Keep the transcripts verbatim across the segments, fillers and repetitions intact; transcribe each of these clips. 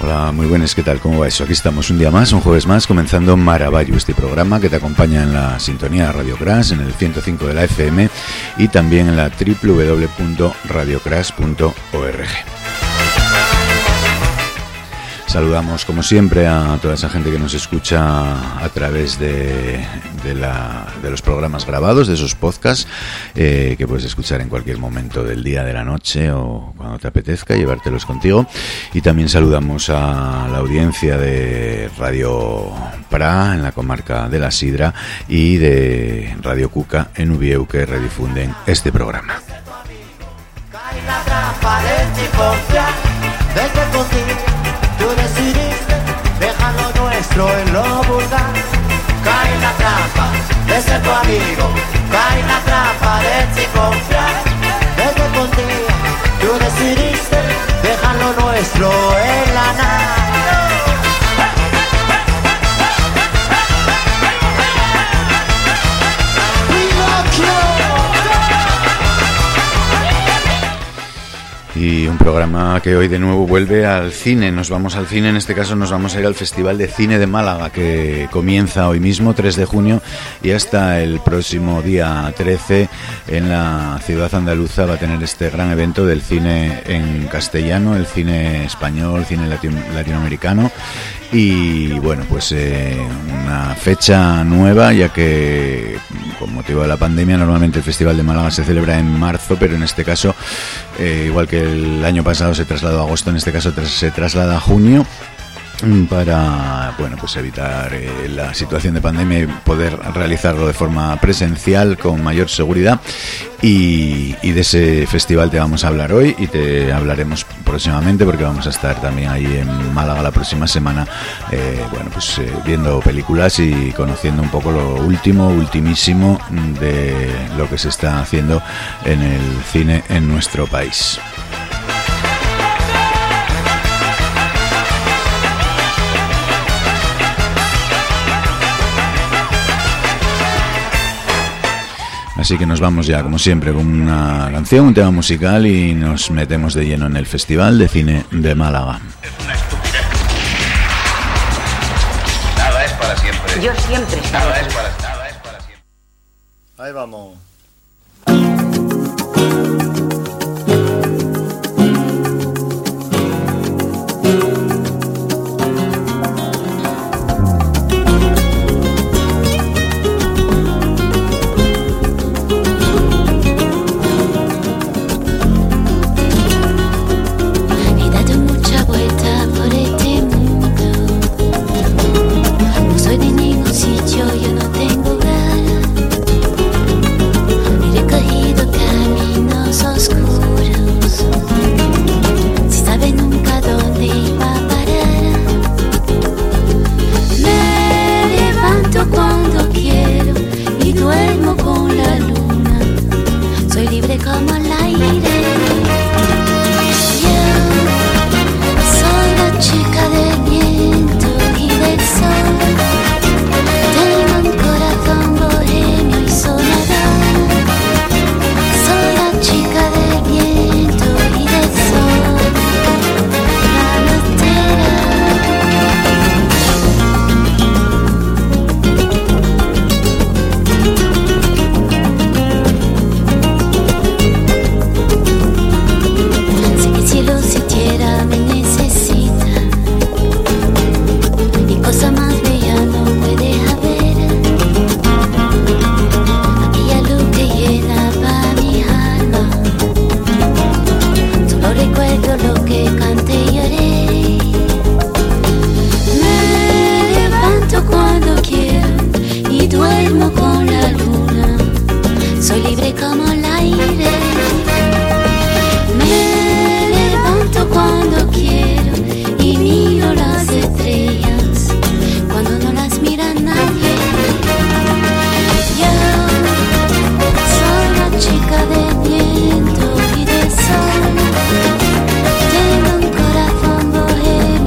Hola, muy buenas, ¿qué tal? ¿Cómo va eso? Aquí estamos un día más, un jueves más, comenzando Maravallo, este programa que te acompaña en la sintonía Radio Crash, en el ciento cinco de la F M y también en la doble u doble u doble u punto radio crash punto org. Saludamos como siempre a toda esa gente que nos escucha a través de, de, la, de los programas grabados, de esos podcasts eh, que puedes escuchar en cualquier momento del día, de la noche o cuando te apetezca, llevártelos contigo. Y también saludamos a la audiencia de Radio Pra en la comarca de la Sidra y de Radio Cuca en Ubieu, que redifunden este programa. Tú decidiste dejar lo nuestro en lo vulgar. Cae en la trampa de ser tu amigo. Cae en la trampa de ti confiar. Desde contigo tú decidiste dejar lo nuestro en la nada. Y un programa que hoy de nuevo vuelve al cine. Nos vamos al cine, en este caso nos vamos a ir al Festival de Cine de Málaga, que comienza hoy mismo, tres de junio, y hasta el próximo día trece en la ciudad andaluza va a tener este gran evento del cine en castellano, el cine español, cine latino, latinoamericano. Y bueno, pues eh, una fecha nueva, ya que con motivo de la pandemia normalmente el Festival de Málaga se celebra en marzo, pero en este caso, eh, igual que el año pasado se trasladó a agosto, en este caso se traslada a junio, para bueno pues evitar eh, la situación de pandemia y poder realizarlo de forma presencial con mayor seguridad. Y, y de ese festival te vamos a hablar hoy y te hablaremos próximamente, porque vamos a estar también ahí en Málaga la próxima semana, eh, bueno pues eh, viendo películas y conociendo un poco lo último, ultimísimo de lo que se está haciendo en el cine en nuestro país. Así que nos vamos ya, como siempre, con una canción, un tema musical, y nos metemos de lleno en el Festival de Cine de Málaga. Es una estupidez. Nada es para siempre. Yo siempre estaré. Nada es para, nada es para siempre. Ahí vamos. Yo no tengo ganas. He recorrido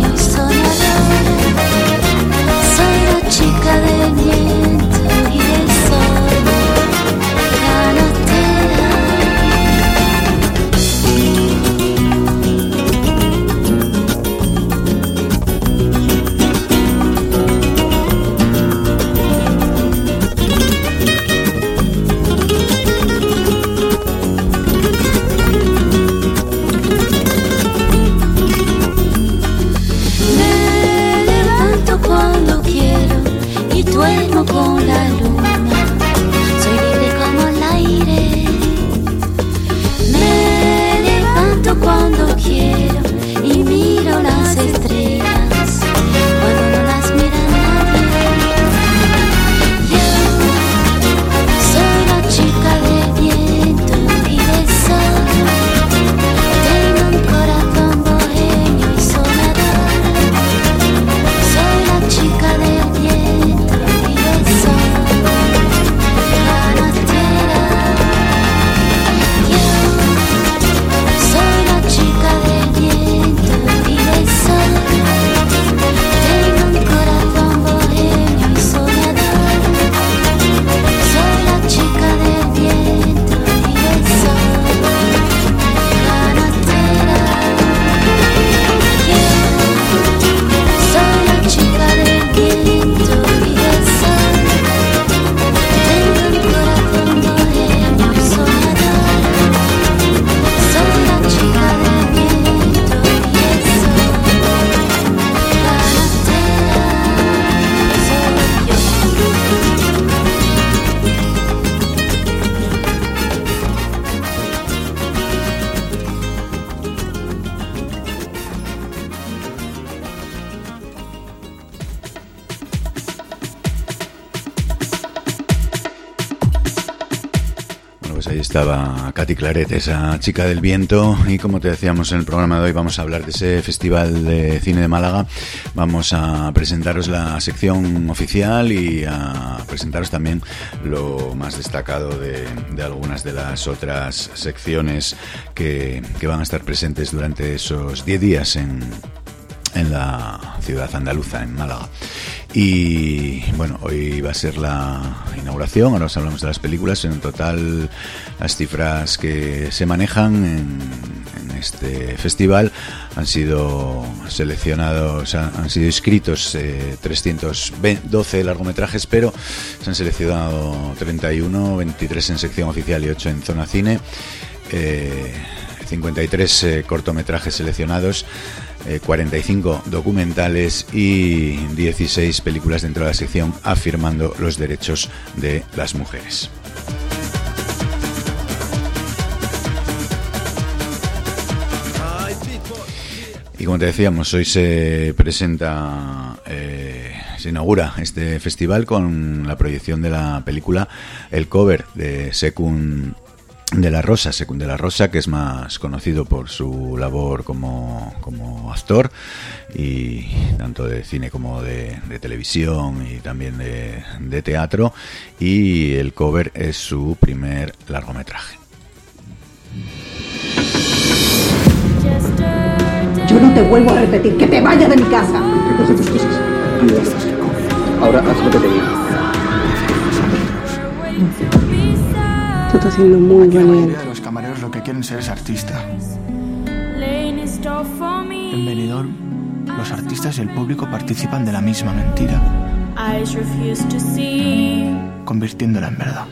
chica del viento y del Ahí estaba Katy Claret, esa chica del viento, y como te decíamos en el programa de hoy vamos a hablar de ese Festival de Cine de Málaga. Vamos a presentaros la sección oficial y a presentaros también lo más destacado de, de algunas de las otras secciones que, que van a estar presentes durante esos diez días en, en la ciudad andaluza, en Málaga. Y bueno, hoy va a ser la inauguración. Ahora os hablamos de las películas. En total, las cifras que se manejan en, en este festival han sido seleccionados, han, han sido inscritos eh, trescientos doce largometrajes, pero se han seleccionado treinta y uno, veintitrés en sección oficial y ocho en zona cine. Eh, cincuenta y tres eh, cortometrajes seleccionados, eh, cuarenta y cinco documentales y dieciséis películas dentro de la sección afirmando los derechos de las mujeres. Y como te decíamos, hoy se presenta, eh, se inaugura este festival con la proyección de la película El Cover de Sekun de la Rosa, Sekun de la Rosa, que es más conocido por su labor como, como actor, y tanto de cine como de, de televisión y también de, de teatro, y El Cover es su primer largometraje. Yo no te vuelvo a repetir que te vayas de mi casa. Recoge tus cosas. Ahora haz lo que te digo. Tú estás siendo muy Aquí la valiente. mayoría de los camareros lo que quieren ser es artista. En Benidorm, los artistas y el público participan de la misma mentira, convirtiéndola en verdad.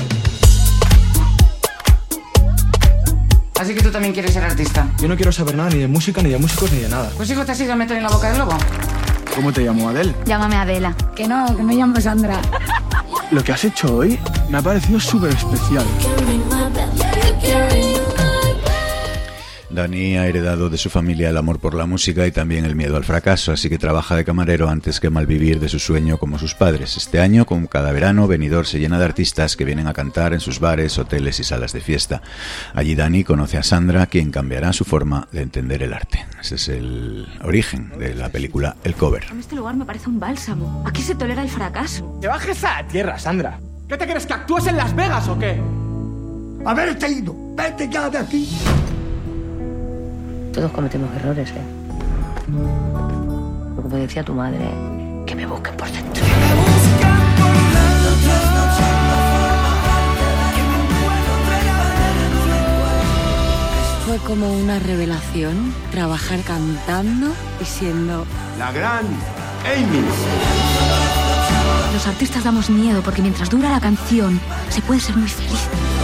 Así que tú también quieres ser artista. Yo no quiero saber nada ni de música, ni de músicos, ni de nada. Pues hijo, te has ido a meter en la boca del lobo. ¿Cómo te llamo, Adele? Llámame Adela. Que no, que me llamo Sandra. Lo que has hecho hoy me ha parecido súper especial. Dani ha heredado de su familia el amor por la música y también el miedo al fracaso, así que trabaja de camarero antes que malvivir de su sueño como sus padres. Este año, como cada verano, Benidorm se llena de artistas que vienen a cantar en sus bares, hoteles y salas de fiesta. Allí Dani conoce a Sandra, quien cambiará su forma de entender el arte. Ese es el origen de la película El Cover. Este lugar me parece un bálsamo. Aquí se tolera el fracaso. ¡Que bajes a la tierra, Sandra! ¿Qué te crees, que actúas en Las Vegas o qué? Haberte ido. Vete ya de aquí. Todos cometemos errores, ¿eh? Pero como decía tu madre, que me busquen por dentro. Fue como una revelación trabajar cantando y siendo La gran Amy. Los artistas damos miedo porque mientras dura la canción se puede ser muy feliz.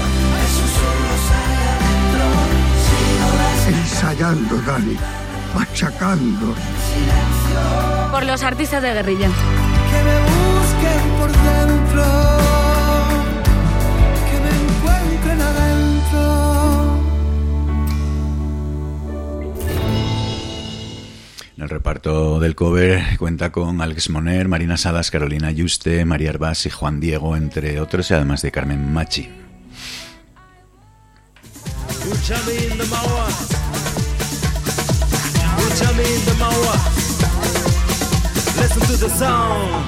Ensayando, Dani. Machacando. Por los artistas de guerrilla. Que me busquen por dentro, que me encuentren adentro. El reparto del Cover cuenta con Alex Moner, Marina Salas, Carolina Yuste, María Herbás y Juan Diego, entre otros, y además de Carmen Machi. Listen to the sound.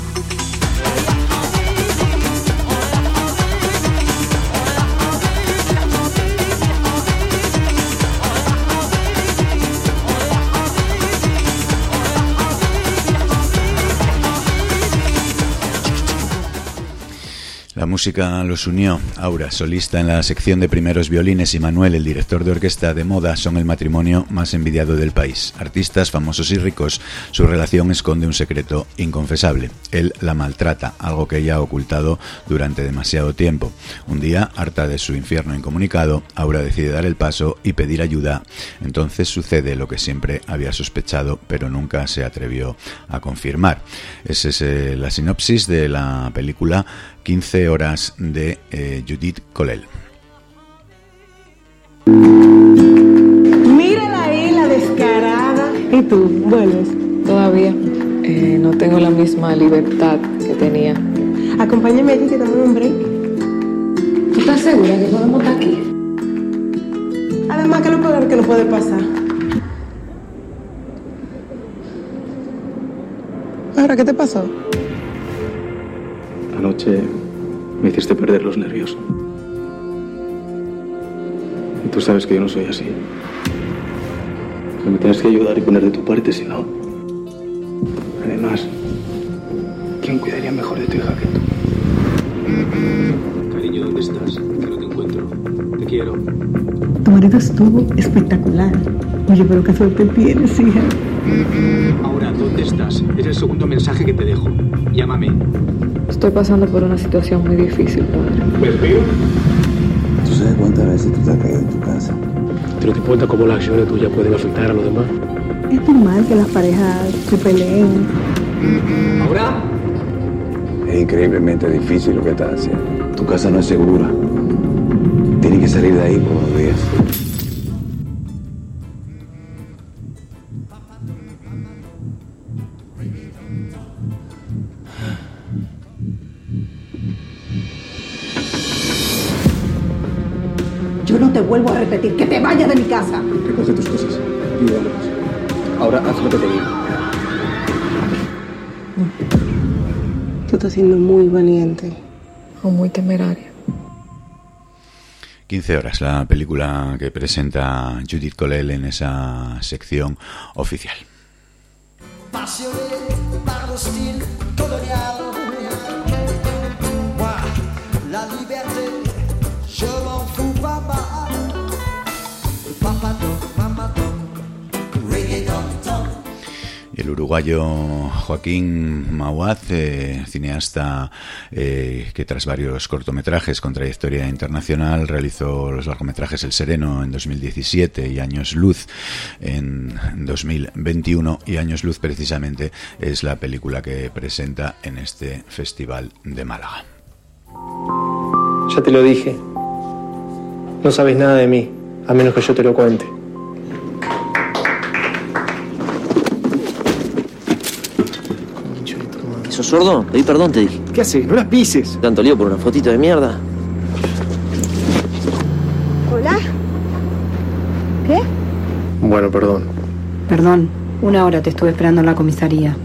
La música los unió. Aura, solista en la sección de primeros violines, y Manuel, el director de orquesta de moda, son el matrimonio más envidiado del país. Artistas, famosos y ricos, su relación esconde un secreto inconfesable. Él la maltrata, algo que ella ha ocultado durante demasiado tiempo. Un día, harta de su infierno incomunicado, Aura decide dar el paso y pedir ayuda. Entonces sucede lo que siempre había sospechado, pero nunca se atrevió a confirmar. Esa es eh, la sinopsis de la película quince horas de eh, Judith Colel. Mírala ahí, la descarada. ¿Y tú? ¿Vuelves? Todavía eh, no tengo la misma libertad que tenía. Acompáñame aquí que tomamos un break. estás segura que podemos estar aquí? Además, ¿qué es lo peor que nos puede pasar? Ahora, ¿qué te pasó? Anoche me hiciste perder los nervios. Y tú sabes que yo no soy así. Que me tienes que ayudar y poner de tu parte, si no. Además, ¿quién cuidaría mejor de tu hija que tú? Cariño, ¿dónde estás? Que no te encuentro. Te quiero. Tu marido estuvo espectacular. Oye, pero qué suerte tienes, hija. Ahora, ¿dónde estás? Es el segundo mensaje que te dejo. Llámame. Estoy pasando por una situación muy difícil, padre. ¿Me espero? ¿Tú sabes cuántas veces tú te has caído en tu casa? ¿Te das cuenta cómo las acciones tuyas pueden afectar a los demás? Es normal que las parejas se peleen. ¿Ahora? Es increíblemente difícil lo que estás haciendo. Tu casa no es segura. Tienes que salir de ahí por unos días. Yo no te vuelvo a repetir que te vayas de mi casa. Recoge tus cosas y vámonos. Ahora haz lo que te digo. Tú estás siendo muy valiente. O muy temeraria. quince horas, la película que presenta Judith Colel en esa sección oficial. Y el uruguayo Joaquín Mauaz, eh, cineasta eh, que tras varios cortometrajes con trayectoria internacional realizó los largometrajes El Sereno en dos mil diecisiete y Años Luz en dos mil veintiuno, y Años Luz precisamente es la película que presenta en este Festival de Málaga. Ya te lo dije. No sabes nada de mí, a menos que yo te lo cuente. ¿Sos sordo? Pedí perdón, te dije. ¿Qué haces? No las pises. ¿Tanto lío por una fotito de mierda? ¿Hola? ¿Qué? Bueno, perdón. Perdón, una hora te estuve esperando en la comisaría.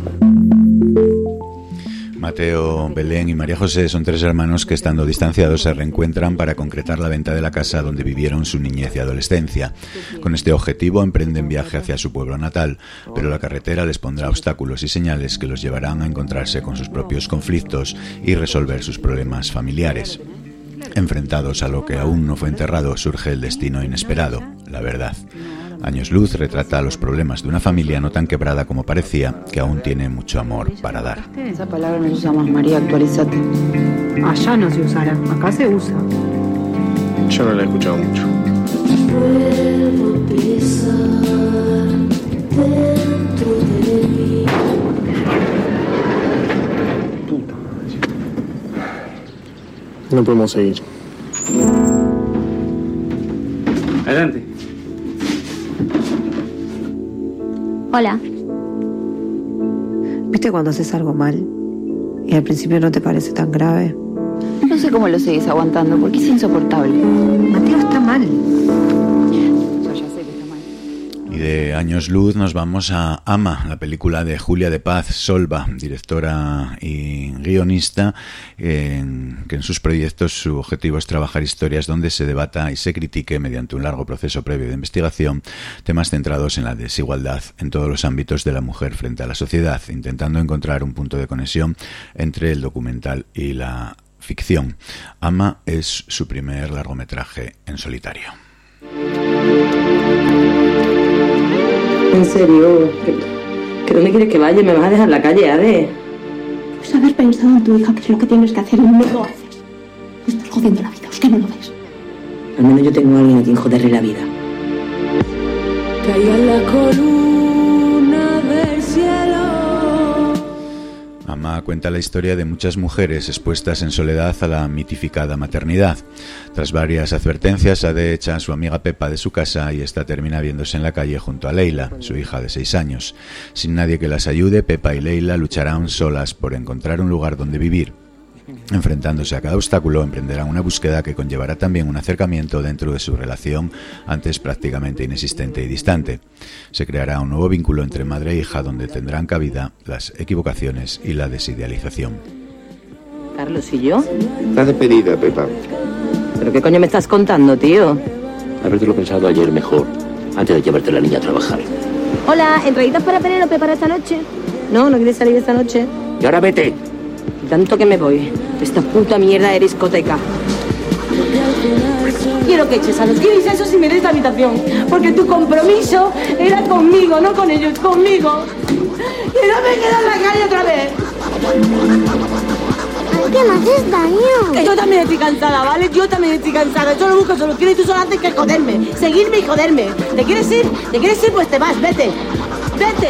Mateo, Belén y María José son tres hermanos que, estando distanciados, se reencuentran para concretar la venta de la casa donde vivieron su niñez y adolescencia. Con este objetivo emprenden viaje hacia su pueblo natal, pero la carretera les pondrá obstáculos y señales que los llevarán a encontrarse con sus propios conflictos y resolver sus problemas familiares. Enfrentados a lo que aún no fue enterrado, surge el destino inesperado, la verdad. Años Luz retrata los problemas de una familia no tan quebrada como parecía, que aún tiene mucho amor para dar. Esa palabra no se usa más, María, actualizate. Allá no se usará, acá se usa. Yo no la he escuchado mucho. Puedo pisar dentro de mí. No podemos seguir. Adelante. Hola. ¿Viste cuando haces algo mal y al principio no te parece tan grave? No sé cómo lo seguís aguantando, porque es insoportable. Mateo está mal. Yo ya sé que está mal. Y de Años Luz nos vamos a Ama, la película de Julia de Paz Solva, directora y guionista, en, que en sus proyectos su objetivo es trabajar historias donde se debata y se critique, mediante un largo proceso previo de investigación, temas centrados en la desigualdad en todos los ámbitos de la mujer frente a la sociedad, intentando encontrar un punto de conexión entre el documental y la ficción. Ama es su primer largometraje en solitario. En serio, ¿que, que dónde quieres que vaya? ¿Me vas a dejar en la calle, Ade? Pues haber pensado en tu hija, que es lo que tienes que hacer, y no lo haces. Me estás jodiendo la vida, es que no lo ves. Al menos yo tengo a alguien a quien joderle la vida. Caiga la columna del cielo. Ama cuenta la historia de muchas mujeres expuestas en soledad a la mitificada maternidad. Tras varias advertencias, Ade echa a su amiga Pepa de su casa y esta termina viéndose en la calle junto a Leila, su hija de seis años. Sin nadie que las ayude, Pepa y Leila lucharán solas por encontrar un lugar donde vivir. Enfrentándose a cada obstáculo, emprenderán una búsqueda que conllevará también un acercamiento dentro de su relación antes prácticamente inexistente y distante. Se creará un nuevo vínculo entre madre e hija donde tendrán cabida las equivocaciones y la desidealización. Carlos y yo. Estás despedida, Pepa. ¿Pero qué coño me estás contando, tío? Habértelo pensado ayer mejor, antes de llevarte a la niña a trabajar. Hola, ¿entraditas para Penélope para esta noche? No, ¿no quieres salir esta noche? Y ahora vete. Tanto que me voy. Esta puta mierda de discoteca. Quiero que eches a los guiris esos y me des la habitación. Porque tu compromiso era conmigo, no con ellos, conmigo. Y no me quedo en la calle otra vez. ¿Qué me haces daño? Que yo también estoy cansada, ¿vale? Yo también estoy cansada. Yo solo busco soluciones y tú solo haces que joderme. Seguirme y joderme. ¿Te quieres ir? ¿Te quieres ir? Pues te vas, vete. Vete.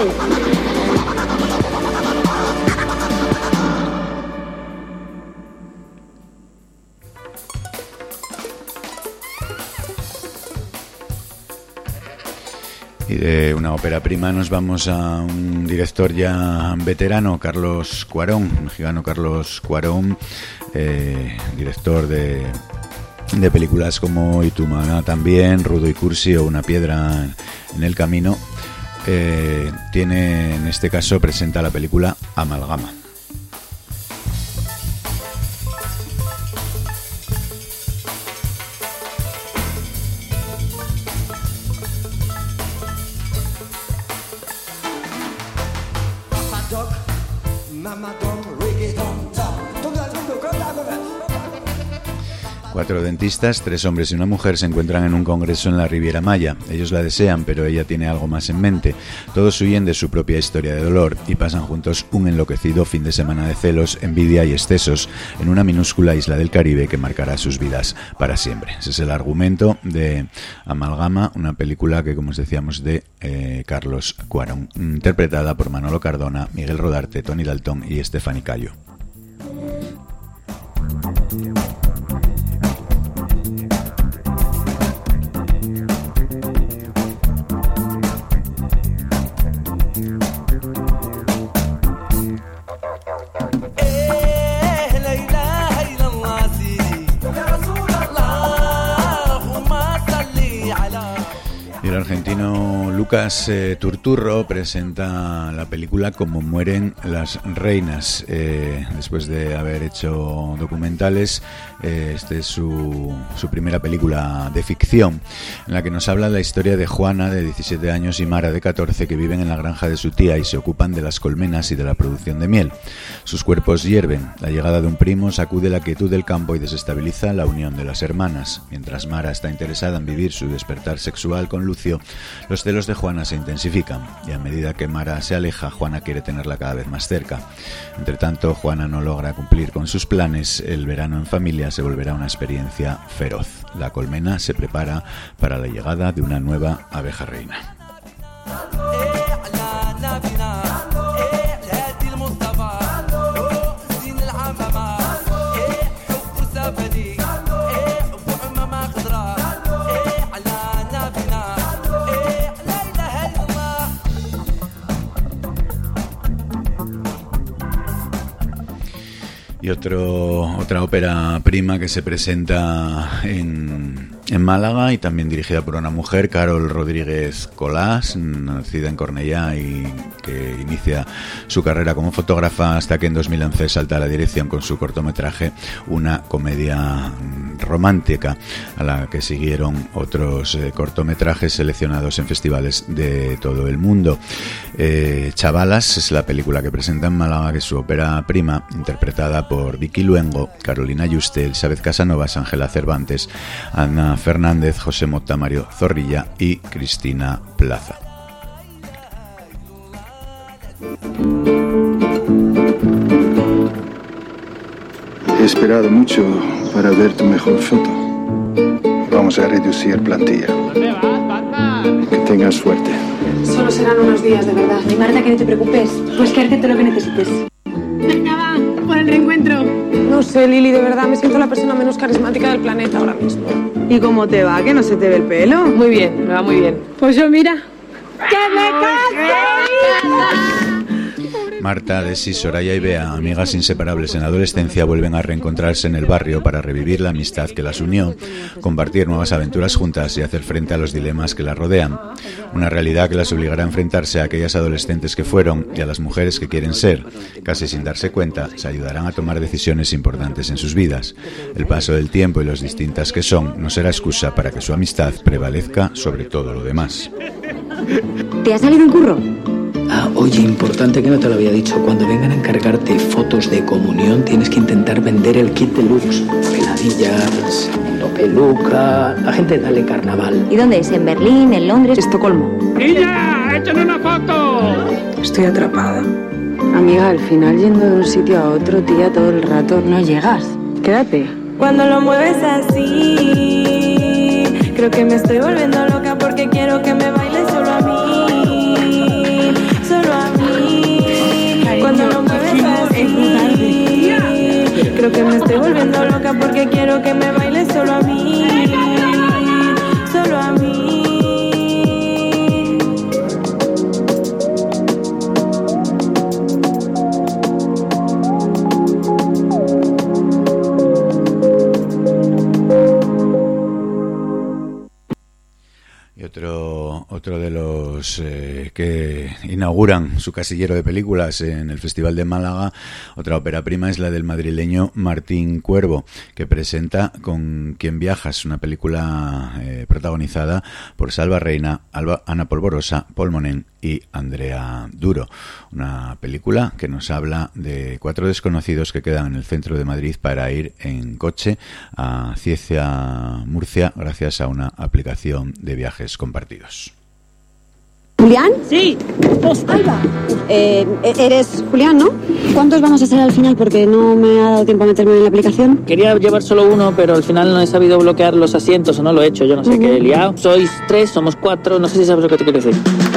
Y de una ópera prima nos vamos a un director ya veterano, Carlos Cuarón, un mexicano Carlos Cuarón, eh, director de, de películas como Y tu mamá también, Rudo y Cursi o Una piedra en el camino. Eh, tiene, en este caso, presenta la película Amalgama. Cuatro dentistas, tres hombres y una mujer se encuentran en un congreso en la Riviera Maya. Ellos la desean, pero ella tiene algo más en mente. Todos huyen de su propia historia de dolor y pasan juntos un enloquecido fin de semana de celos, envidia y excesos en una minúscula isla del Caribe que marcará sus vidas para siempre. Ese es el argumento de Amalgama, una película que, como os decíamos, de eh, Carlos Cuarón, interpretada por Manolo Cardona, Miguel Rodarte, Tony Daltón y Estefani Cayo. El argentino Lucas eh, Turturro presenta la película Como mueren las reinas. Eh, después de haber hecho documentales, eh, esta es su, su primera película de ficción, en la que nos habla la historia de Juana, de diecisiete años, y Mara, de catorce, que viven en la granja de su tía y se ocupan de las colmenas y de la producción de miel. Sus cuerpos hierven. La llegada de un primo sacude la quietud del campo y desestabiliza la unión de las hermanas. Mientras Mara está interesada en vivir su despertar sexual con Lucio, los celos de Juana se intensifican y a medida que Mara se aleja, Juana quiere tenerla cada vez más cerca. Entre tanto, Juana no logra cumplir con sus planes. El verano en familia se volverá una experiencia feroz. La colmena se prepara para la llegada de una nueva abeja reina. Y otro, otra ópera prima que se presenta en, en Málaga y también dirigida por una mujer, Carol Rodríguez Colás, nacida en Cornellá y que inicia su carrera como fotógrafa hasta que en dos mil once salta a la dirección con su cortometraje Una comedia romántica, a la que siguieron otros eh, cortometrajes seleccionados en festivales de todo el mundo. Eh, Chavalas es la película que presenta en Málaga, que es su ópera prima, interpretada por Vicky Luengo, Carolina Yuste, Elizabeth Casanovas, Ángela Cervantes, Ana Fernández, José Mota, Mario Zorrilla y Cristina Plaza. He esperado mucho para ver tu mejor foto. Vamos a reducir plantilla. Que tengas suerte. Solo serán unos días, de verdad. Ay, Marta, que no te preocupes. Pues quédate todo lo que necesites. Venga, va, por el reencuentro. No sé, Lili, de verdad, me siento la persona menos carismática del planeta ahora mismo. ¿Y cómo te va? ¿Que no se te ve el pelo? Muy bien, me va muy bien. Pues yo, mira. ¡Que me case! Marta, Desi, Soraya y Bea, amigas inseparables en la adolescencia, vuelven a reencontrarse en el barrio para revivir la amistad que las unió, compartir nuevas aventuras juntas y hacer frente a los dilemas que las rodean. Una realidad que las obligará a enfrentarse a aquellas adolescentes que fueron y a las mujeres que quieren ser. Casi sin darse cuenta, se ayudarán a tomar decisiones importantes en sus vidas. El paso del tiempo y los distintas que son no será excusa para que su amistad prevalezca sobre todo lo demás. ¿Te ha salido un curro? Ah, oye, importante que no te lo había dicho. Cuando vengan a encargarte fotos de comunión, tienes que intentar vender el kit deluxe. Peladillas, no peluca, la gente dale carnaval. ¿Y dónde es? ¿En Berlín, en Londres, Estocolmo? ¡Niña, échale una foto! Estoy atrapada. Amiga, al final yendo de un sitio a otro, tía, todo el rato, no llegas. Quédate. Cuando lo mueves así, creo que me estoy volviendo loca porque quiero que me bailes solo a mí. Solo a mí. Cuando lo mueves así, creo que me estoy volviendo loca porque quiero que me bailes solo a mí. Solo a mí. Y otro, otro de los eh, que inauguran su casillero de películas en el Festival de Málaga, otra ópera prima, es la del madrileño Martín Cuervo, que presenta Con quien viajas, una película eh, protagonizada por Salva Reina, Alba, Ana Polvorosa, Paul Monén y Andrea Duro. Una película que nos habla de cuatro desconocidos que quedan en el centro de Madrid para ir en coche a Cieza, Murcia, gracias a una aplicación de viajes compartidos. ¿Julián? Sí. Alba, eh, eres Julián, ¿no? ¿Cuántos vamos a ser al final? Porque no me ha dado tiempo a meterme en la aplicación. Quería llevar solo uno, pero al final no he sabido bloquear los asientos o no lo he hecho. Yo no sé uh-huh. qué he liado. Sois tres, somos cuatro, no sé si sabes lo que te quiero decir.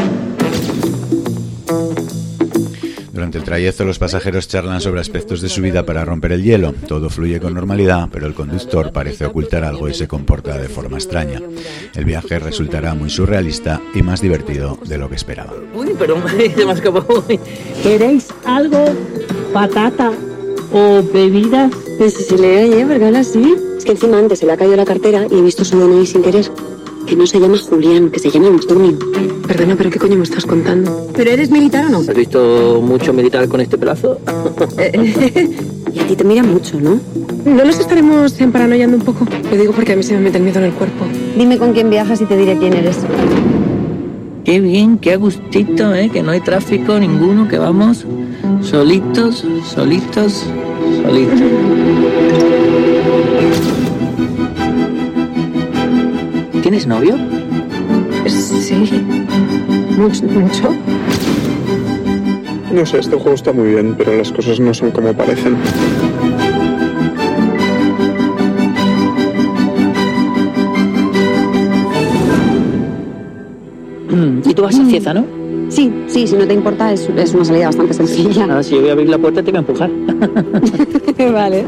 Durante el trayecto los pasajeros charlan sobre aspectos de su vida para romper el hielo. Todo fluye con normalidad, pero el conductor parece ocultar algo y se comporta de forma extraña. El viaje resultará muy surrealista y más divertido de lo que esperaban. Uy, pero se me ha escapado. ¿Queréis algo? ¿Patata? ¿O bebidas? Pues si se le oye, ¿verdad? Habla así. Es que encima antes se le ha caído la cartera y he visto su D N I sin querer. Que no se llama Julián, que se llama Antonio. Perdona, pero ¿qué coño me estás contando? ¿Pero eres militar o no? ¿Has visto mucho militar con este pelazo? Y a ti te mira mucho, ¿no? ¿No nos estaremos emparanoiando un poco? Lo digo porque a mí se me mete el miedo en el cuerpo. Dime con quién viajas y te diré quién eres. Qué bien, qué a gustito, ¿eh? Que no hay tráfico ninguno, que vamos solitos, solitos, solitos. ¿Tienes novio? Sí. ¿Mucho? ¿Mucho? No sé, este juego está muy bien, pero las cosas no son como parecen. ¿Y tú vas a Cieza, no? Sí, sí, si no te importa, es, es una salida bastante sencilla. Ah, si yo voy a abrir la puerta te voy a empujar. Vale.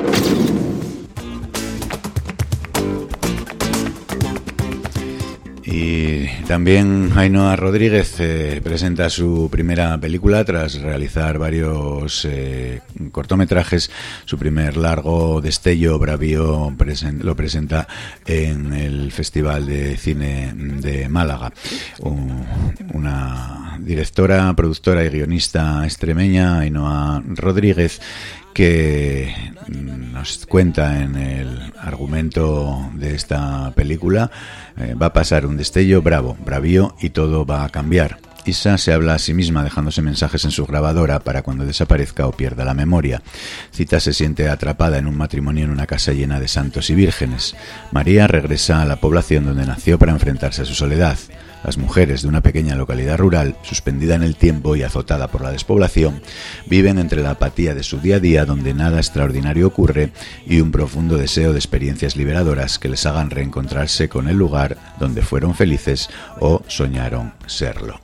Y también Ainhoa Rodríguez eh, presenta su primera película tras realizar varios eh, cortometrajes. Su primer largo, Destello Bravío, presen- lo presenta en el Festival de Cine de Málaga. Un, una directora, productora y guionista extremeña, Ainhoa Rodríguez, que nos cuenta en el argumento de esta película, eh, va a pasar un destello bravo, bravío, y todo va a cambiar. Isa se habla a sí misma dejándose mensajes en su grabadora para cuando desaparezca o pierda la memoria. Cita se siente atrapada en un matrimonio en una casa llena de santos y vírgenes. María regresa a la población donde nació para enfrentarse a su soledad. Las mujeres de una pequeña localidad rural, suspendida en el tiempo y azotada por la despoblación, viven entre la apatía de su día a día, donde nada extraordinario ocurre, y un profundo deseo de experiencias liberadoras que les hagan reencontrarse con el lugar donde fueron felices o soñaron serlo.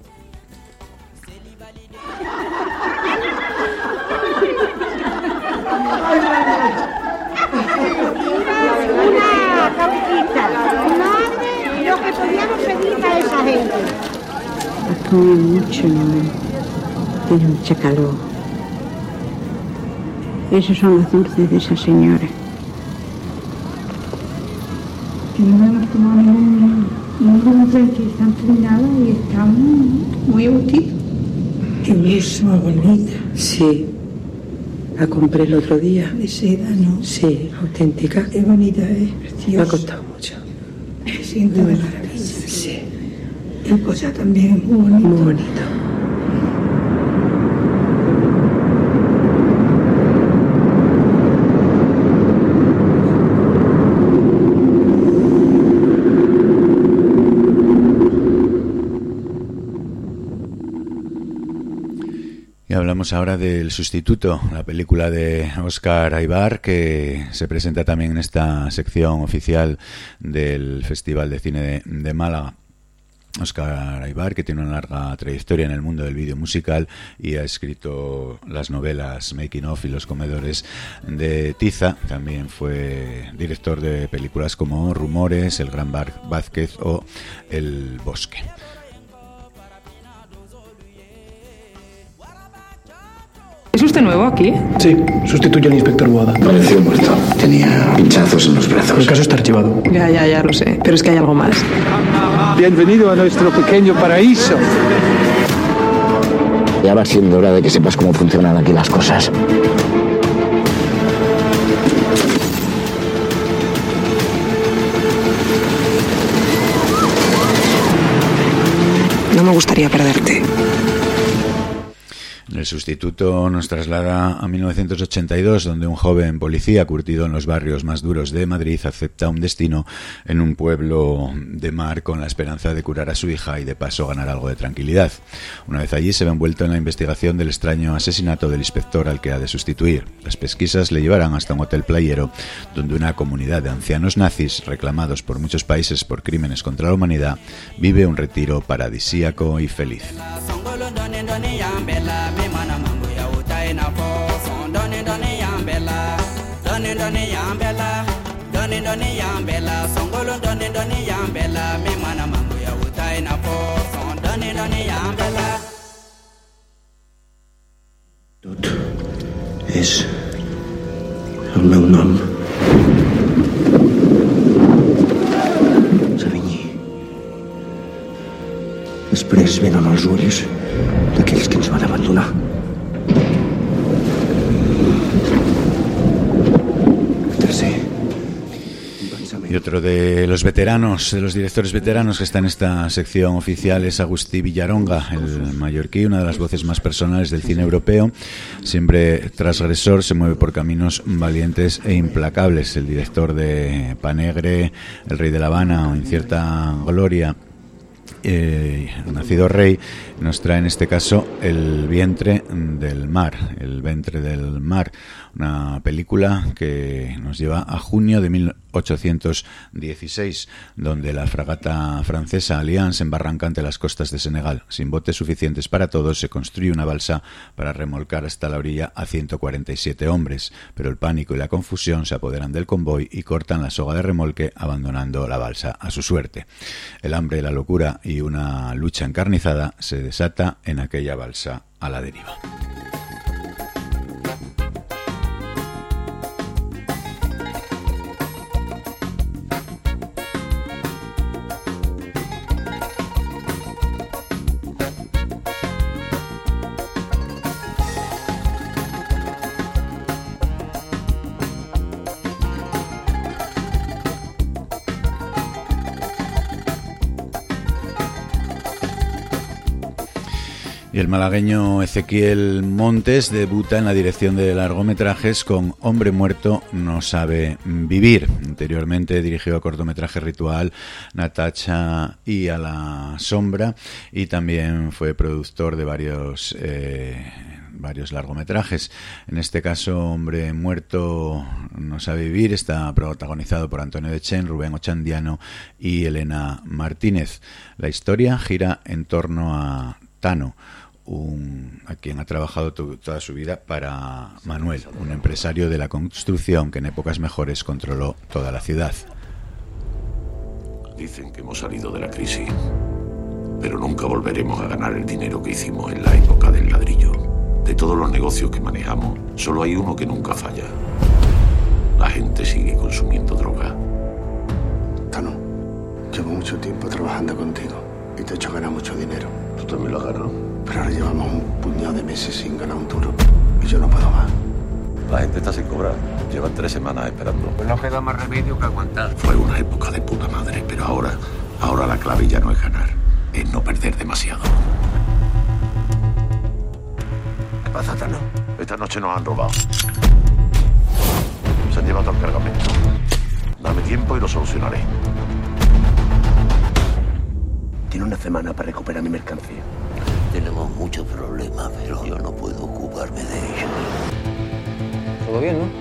Una cabecita. Madre, lo que podíamos pedir a esa gente. Come mucho, tiene mucha calor. Esos son los dulces de esa señora. Que no hemos tomado ningún, ningún tranquilizante ni nada y estamos muy agustitos. Qué misma bonita. Sí. La compré el otro día. De seda, ¿no? Sí, auténtica. Qué bonita es, preciosa. Me ha costado mucho. Me siento de maravilla. Sí. El collar también es muy bonito. Muy bonito. Y hablamos ahora del Sustituto, la película de Óscar Aybar, que se presenta también en esta sección oficial del Festival de Cine de, de Málaga. Óscar Aybar, que tiene una larga trayectoria en el mundo del vídeo musical y ha escrito las novelas Making of y Los comedores de Tiza. También fue director de películas como Rumores, El Gran Bar Vázquez o El Bosque. ¿Es usted nuevo aquí? Sí, sustituyo al inspector Boada. Pareció muerto. Tenía pinchazos en los brazos. El caso está archivado. Ya, ya, ya lo sé. Pero es que hay algo más. Bienvenido a nuestro pequeño paraíso. Ya va siendo hora de que sepas cómo funcionan aquí las cosas. No me gustaría perderte. El Sustituto nos traslada a mil novecientos ochenta y dos, donde un joven policía curtido en los barrios más duros de Madrid acepta un destino en un pueblo de mar con la esperanza de curar a su hija y de paso ganar algo de tranquilidad. Una vez allí se ve envuelto en la investigación del extraño asesinato del inspector al que ha de sustituir. Las pesquisas le llevarán hasta un hotel playero donde una comunidad de ancianos nazis reclamados por muchos países por crímenes contra la humanidad vive un retiro paradisíaco y feliz. És el meu nom. Savigny. Després venen els ulls d'aquells que ens van abandonar. Y otro de los veteranos, de los directores veteranos que está en esta sección oficial es Agustí Villaronga, el mallorquí, una de las voces más personales del cine europeo. Siempre transgresor, se mueve por caminos valientes e implacables. El director de Panegre, El Rey de la Habana o Incierta Gloria, Eh, nacido rey, nos trae en este caso El vientre del mar, El ventre del mar, una película que nos lleva a junio de mil ochocientos dieciséis, donde la fragata francesa Alliance embarranca ante las costas de Senegal. Sin botes suficientes para todos, se construye una balsa para remolcar hasta la orilla a ciento cuarenta y siete hombres, pero el pánico y la confusión se apoderan del convoy y cortan la soga de remolque, abandonando la balsa a su suerte. El hambre, la locura y una lucha encarnizada se desata en aquella balsa a la deriva. Y el malagueño Ezequiel Montes debuta en la dirección de largometrajes con Hombre muerto no sabe vivir. Anteriormente dirigió el cortometraje Ritual, Natacha y A la sombra, y también fue productor de varios eh, varios largometrajes. En este caso, Hombre muerto no sabe vivir está protagonizado por Antonio Dechen, Rubén Ochandiano y Elena Martínez. La historia gira en torno a Tano, Un, a quien ha trabajado to, toda su vida para Manuel, un empresario de la construcción que en épocas mejores controló toda la ciudad. Dicen que hemos salido de la crisis, pero nunca volveremos a ganar el dinero que hicimos en la época del ladrillo. De todos los negocios que manejamos, solo hay uno que nunca falla. La gente sigue consumiendo droga. Tano, llevo mucho tiempo trabajando contigo y te he hecho ganar mucho dinero. Tú también lo has ganado. Pero ahora llevamos un puñado de meses sin ganar un duro y yo no puedo más. La gente está sin cobrar. Llevan tres semanas esperando. Pues no queda más remedio que aguantar. Fue una época de puta madre, pero ahora, ahora la clave ya no es ganar, es no perder demasiado. ¿Qué pasa, Tano? Esta noche nos han robado. Se han llevado todo el cargamento. Dame tiempo y lo solucionaré. Tiene una semana para recuperar mi mercancía. Tenemos muchos problemas, pero yo no puedo ocuparme de ellos. Todo bien, ¿no?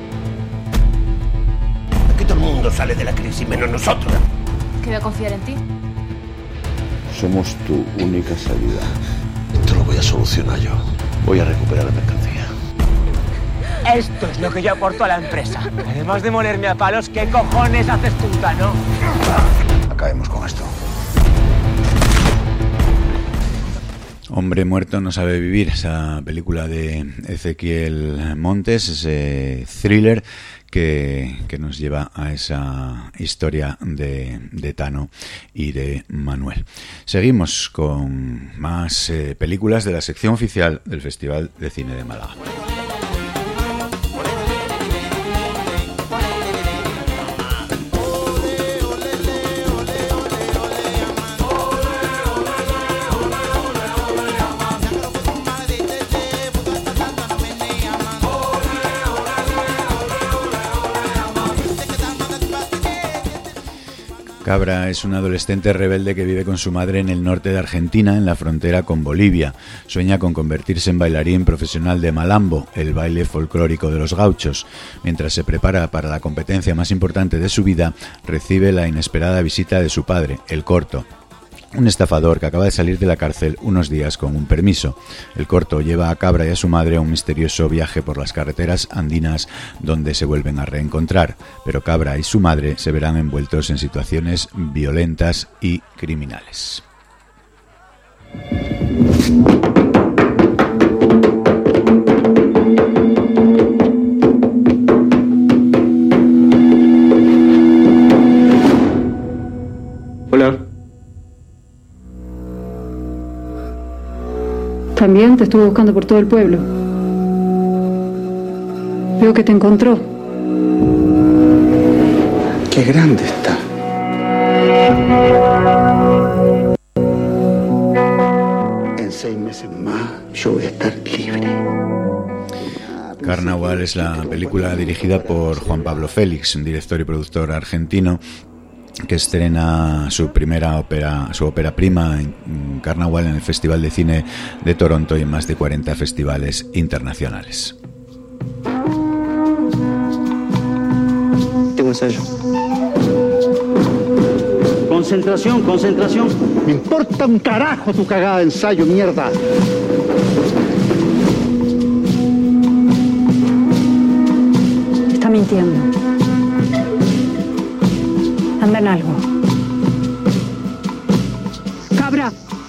Aquí todo el mundo sale de la crisis, menos nosotros. Que voy a confiar en ti. Somos tu única salida. Esto lo voy a solucionar yo. Voy a recuperar la mercancía. Esto es lo que yo aporto a la empresa. Además de molerme a palos, ¿qué cojones haces tú, Tano? Acabemos con esto. Hombre muerto no sabe vivir, esa película de Ezequiel Montes, ese thriller que, que nos lleva a esa historia de, de Tano y de Manuel. Seguimos con más eh, películas de la sección oficial del Festival de Cine de Málaga. Cabra es un adolescente rebelde que vive con su madre en el norte de Argentina, en la frontera con Bolivia. Sueña con convertirse en bailarín profesional de malambo, el baile folclórico de los gauchos. Mientras se prepara para la competencia más importante de su vida, recibe la inesperada visita de su padre, el Corto, un estafador que acaba de salir de la cárcel unos días con un permiso. El Corto lleva a Cabra y a su madre a un misterioso viaje por las carreteras andinas donde se vuelven a reencontrar, pero Cabra y su madre se verán envueltos en situaciones violentas y criminales. Hola. También te estuvo buscando por todo el pueblo. Veo que te encontró. Qué grande está. En seis meses más yo voy a estar libre. Carnaval es la película dirigida por Juan Pablo Félix, un director y productor argentino que estrena su primera ópera, su ópera prima en Carnaval en el Festival de Cine de Toronto y en más de cuarenta festivales internacionales. Tengo ensayo. Concentración, concentración. Me importa un carajo tu cagada de ensayo, mierda. Está mintiendo. Anda en algo. ¡Cabra!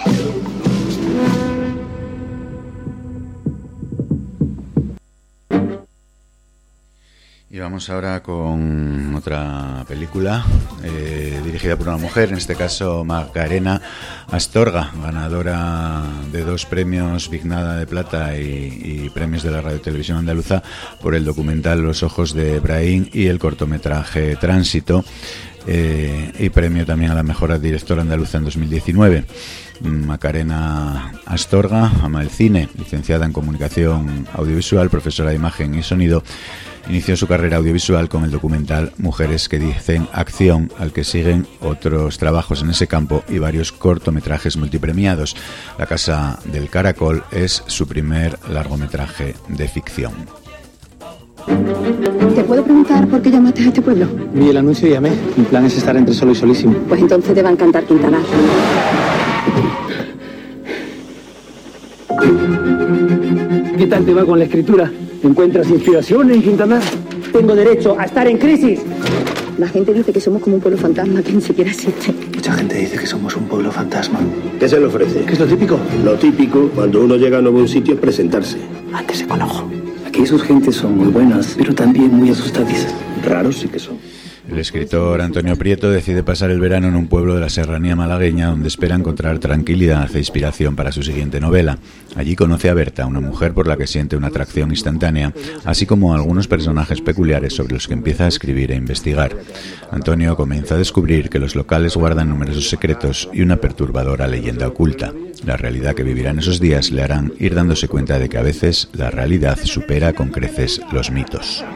Y vamos ahora con otra película eh, dirigida por una mujer, en este caso Macarena Astorga, ganadora de dos premios Bignada de Plata y, y premios de la Radio Televisión Andaluza por el documental Los Ojos de Brahim y el cortometraje Tránsito. Eh, y premio también a la mejor directora andaluza en dos mil diecinueve. Macarena Astorga ama el cine, licenciada en comunicación audiovisual, profesora de imagen y sonido. Inició su carrera audiovisual con el documental Mujeres que dicen acción, al que siguen otros trabajos en ese campo y varios cortometrajes multipremiados. La Casa del Caracol es su primer largometraje de ficción. ¿Te puedo preguntar por qué llamaste a este pueblo? Vi el anuncio y llamé. Mi plan es estar entre solo y solísimo. Pues entonces te va a encantar Quintanar. ¿Qué tal te va con la escritura? ¿Encuentras inspiración en Quintanar? Tengo derecho a estar en crisis. La gente dice que somos como un pueblo fantasma que ni siquiera existe. Mucha gente dice que somos un pueblo fantasma. ¿Qué se le ofrece? ¿Qué es lo típico? Lo típico, cuando uno llega a un nuevo sitio, es presentarse. Antes se ojo. Aquí sus gentes son muy buenas, pero también muy asustadizas. Raros sí que son. El escritor Antonio Prieto decide pasar el verano en un pueblo de la serranía malagueña donde espera encontrar tranquilidad e inspiración para su siguiente novela. Allí conoce a Berta, una mujer por la que siente una atracción instantánea, así como algunos personajes peculiares sobre los que empieza a escribir e investigar. Antonio comienza a descubrir que los locales guardan numerosos secretos y una perturbadora leyenda oculta. La realidad que vivirá en esos días le harán ir dándose cuenta de que a veces la realidad supera con creces los mitos.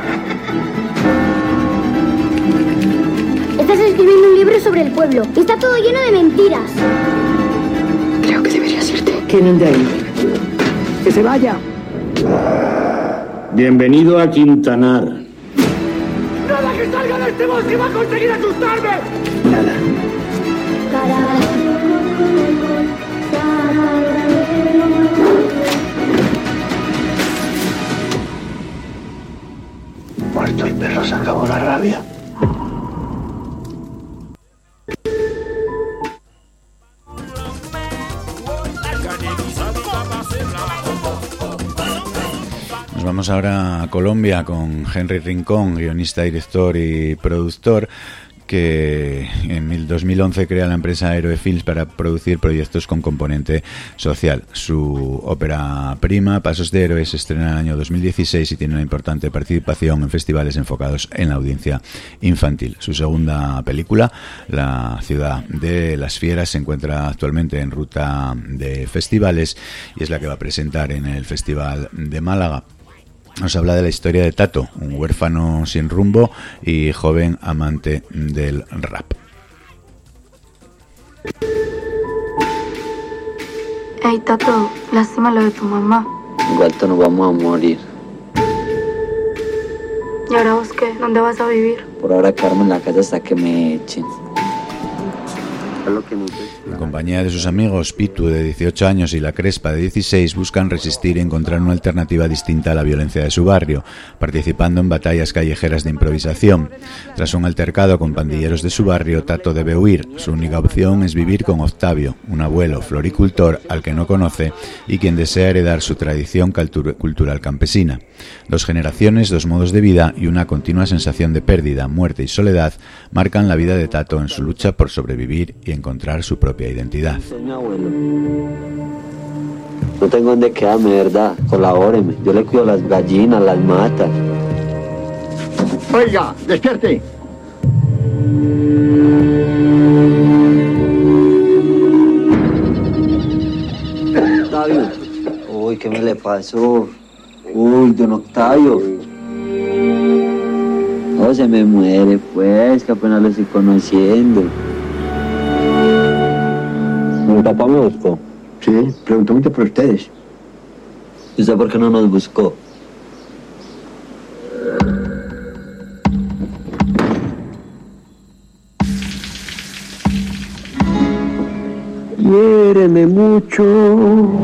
Estás escribiendo un libro sobre el pueblo. Está todo lleno de mentiras. Creo que deberías irte. ¿Quién de ahí? ¡Que se vaya! Bienvenido a Quintanar. ¡Nada que salga de este bosque va a conseguir asustarme! Nada. Muerto el perro, se acabó la rabia. Nos vamos ahora a Colombia con Henry Rincón, guionista, director y productor, que en dos mil once crea la empresa Héroe Films para producir proyectos con componente social. Su ópera prima, Pasos de Héroes, se estrena en el año dos mil dieciséis y tiene una importante participación en festivales enfocados en la audiencia infantil. Su segunda película, La ciudad de las fieras, se encuentra actualmente en ruta de festivales y es la que va a presentar en el Festival de Málaga. Nos habla de la historia de Tato, un huérfano sin rumbo y joven amante del rap. Hey, Tato, lástima lo de tu mamá. Igual te nos vamos a morir. ¿Y ahora vos qué? ¿Dónde vas a vivir? Por ahora quedarme en la casa hasta que me echen. En compañía de sus amigos, Pitu, de dieciocho años, y la Crespa, de dieciséis, buscan resistir y encontrar una alternativa distinta a la violencia de su barrio, participando en batallas callejeras de improvisación. Tras un altercado con pandilleros de su barrio, Tato debe huir. Su única opción es vivir con Octavio, un abuelo floricultor al que no conoce y quien desea heredar su tradición cultural campesina. Dos generaciones, dos modos de vida y una continua sensación de pérdida, muerte y soledad marcan la vida de Tato en su lucha por sobrevivir y encontrar su propia identidad. Soy mi abuelo. No tengo dónde quedarme, ¿verdad? Colabóreme. Yo le cuido las gallinas, las mata. Oiga, despierte. Octavio. Uy, ¿qué me le pasó? Uy, don Octavio. No, se me muere, pues, que apenas lo estoy conociendo. Mi papá me buscó. Sí, preguntó mucho por ustedes. ¿Y usted por qué no nos buscó? Quiéreme mucho.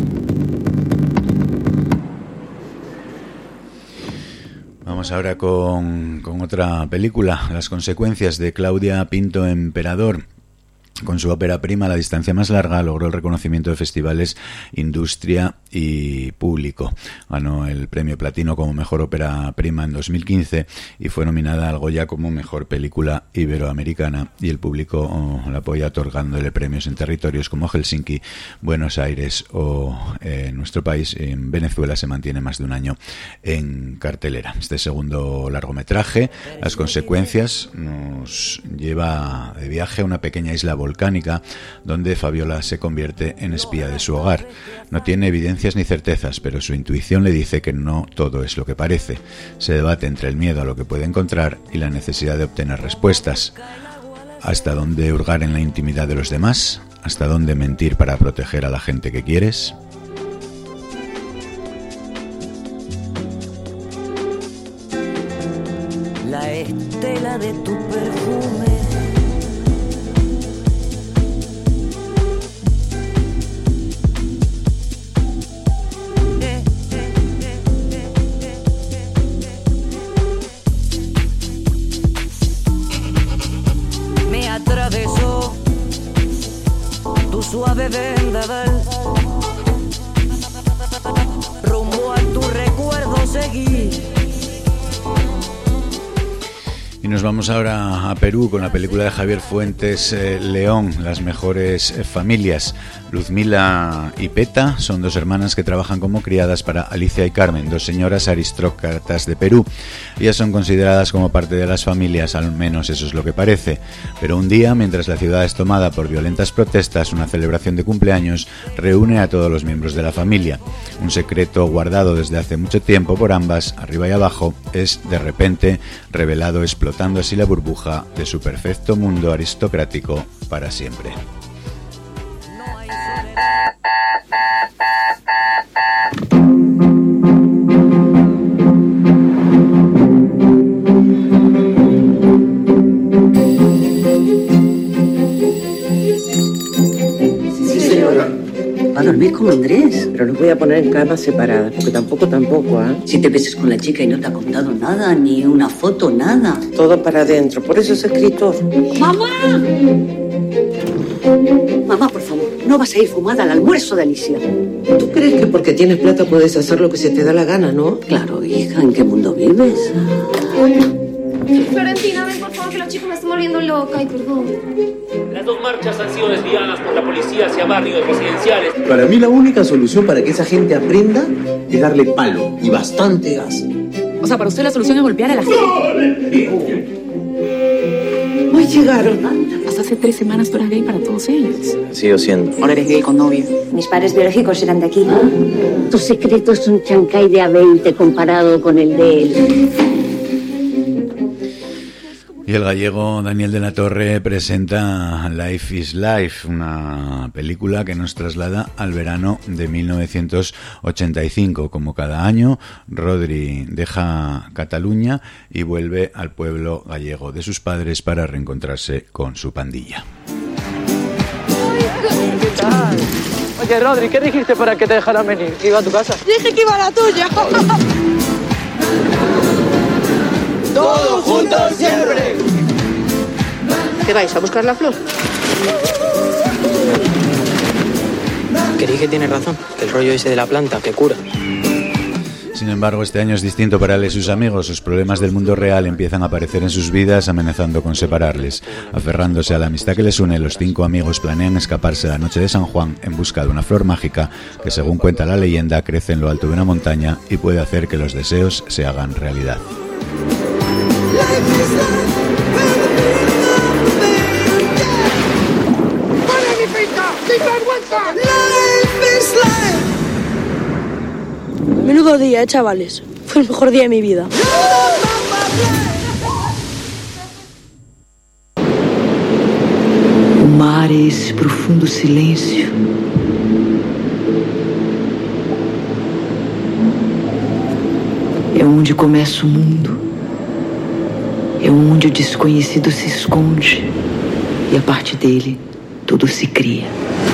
Vamos ahora con, con otra película, Las consecuencias, de Claudia Pinto Emperador. Con su ópera prima, La distancia más larga, logró el reconocimiento de festivales, industria y público. Ganó el premio Platino como mejor ópera prima en dos mil quince y fue nominada al Goya como mejor película iberoamericana, y el público oh, la apoya otorgándole premios en territorios como Helsinki, Buenos Aires o eh, en nuestro país. En Venezuela se mantiene más de un año en cartelera. Este segundo largometraje, Las consecuencias, nos lleva de viaje a una pequeña isla volcánica donde Fabiola se convierte en espía de su hogar. No tiene evidencias ni certezas, pero su intuición le dice que no todo es lo que parece. Se debate entre el miedo a lo que puede encontrar y la necesidad de obtener respuestas. ¿Hasta dónde hurgar en la intimidad de los demás? ¿Hasta dónde mentir para proteger a la gente que quieres? La estela de tu perfume me atravesó de vendaval. Rumbo a tu recuerdo seguir. Y nos vamos ahora a Perú con la película de Javier Fuentes eh, León, Las mejores eh, familias. Luzmila y Peta son dos hermanas que trabajan como criadas para Alicia y Carmen, dos señoras aristócratas de Perú. Ellas son consideradas como parte de las familias, al menos eso es lo que parece. Pero un día, mientras la ciudad es tomada por violentas protestas, una celebración de cumpleaños reúne a todos los miembros de la familia. Un secreto guardado desde hace mucho tiempo por ambas, arriba y abajo, es de repente revelado, explotando así la burbuja de su perfecto mundo aristocrático para siempre. Sí, señora. Va a dormir con Andrés. Pero los voy a poner en camas separadas, porque tampoco, tampoco, ¿ah? ¿eh? Si te beses con la chica y no te ha contado nada, ni una foto, nada. Todo para adentro, por eso es escritor. ¡Mamá! Mamá, por favor, no vas a ir fumada al almuerzo de Alicia. ¿Tú crees que porque tienes plata puedes hacer lo que se te da la gana, no? Claro, hija, ¿en qué mundo vives? Florentina, ven, por favor, que los chicos me están volviendo loca. Ay, perdón. Las dos marchas han sido desviadas por la policía hacia barrios residenciales. Para mí la única solución para que esa gente aprenda es darle palo y bastante gas. O sea, para usted la solución es golpear a la gente. Hoy llegaron. Hasta hace tres semanas tú eras gay para todos ellos. Sigo siendo. Ahora eres gay con novia. Mis padres biológicos eran de aquí. Tu secreto es un chancay de A veinte comparado con el de él. Y el gallego Daniel de la Torre presenta Life is Life, una película que nos traslada al verano de mil novecientos ochenta y cinco. Como cada año, Rodri deja Cataluña y vuelve al pueblo gallego de sus padres para reencontrarse con su pandilla. ¿Qué tal? Oye, Rodri, ¿qué dijiste para que te dejaran venir? ¿Que iba a tu casa? Dije que iba a la tuya. Todos juntos siempre. ¿Qué vais a buscar la flor? Creí que tiene razón, que el rollo ese de la planta, que cura. Sin embargo, este año es distinto para él y sus amigos. Sus problemas del mundo real empiezan a aparecer en sus vidas, amenazando con separarles. Aferrándose a la amistad que les une, los cinco amigos planean escaparse la noche de San Juan en busca de una flor mágica que, según cuenta la leyenda, crece en lo alto de una montaña y puede hacer que los deseos se hagan realidad. Menudo día, eh, chavales. Fue el mejor día de mi vida. O mar é esse profundo silêncio. É onde começa o mundo. É onde o desconhecido se esconde. E a partir dele, tudo se cria.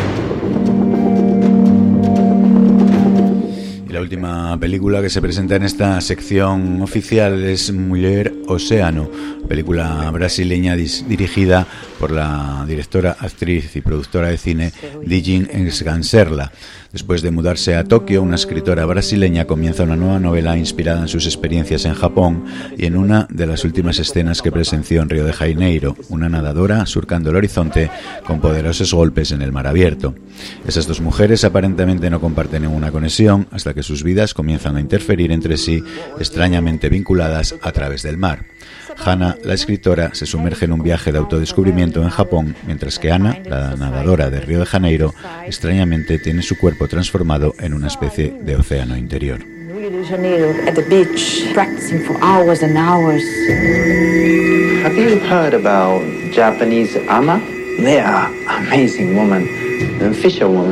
La última película que se presenta en esta sección oficial es Mulher Océano, película brasileña dis- dirigida por la directora, actriz y productora de cine Dijin Sganserla. Después de mudarse a Tokio, una escritora brasileña comienza una nueva novela inspirada en sus experiencias en Japón y en una de las últimas escenas que presenció en Río de Janeiro, una nadadora surcando el horizonte con poderosos golpes en el mar abierto. Esas dos mujeres aparentemente no comparten ninguna conexión hasta que sus vidas comienzan a interferir entre sí, extrañamente vinculadas a través del mar. Hana, la escritora, se sumerge en un viaje de autodescubrimiento en Japón, mientras que Ana, la nadadora de Río de Janeiro, extrañamente tiene su cuerpo transformado en una especie de océano interior. Rio de Janeiro, at the beach, practicing for hours and hours. Have you heard about Japanese ama? They are amazing women, and fisherwomen.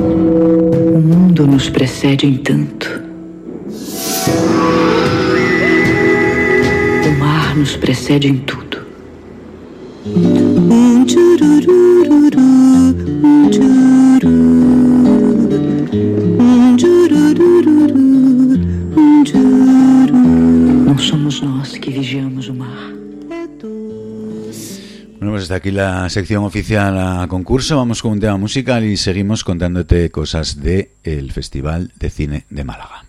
O mundo nos precede em tanto. nos precede em tudo. Não somos nós que vigiamos o mar. Bueno, pues hasta aquí la sección oficial a concurso. Vamos con un tema musical y seguimos contándote cosas del Festival de Cine de Málaga.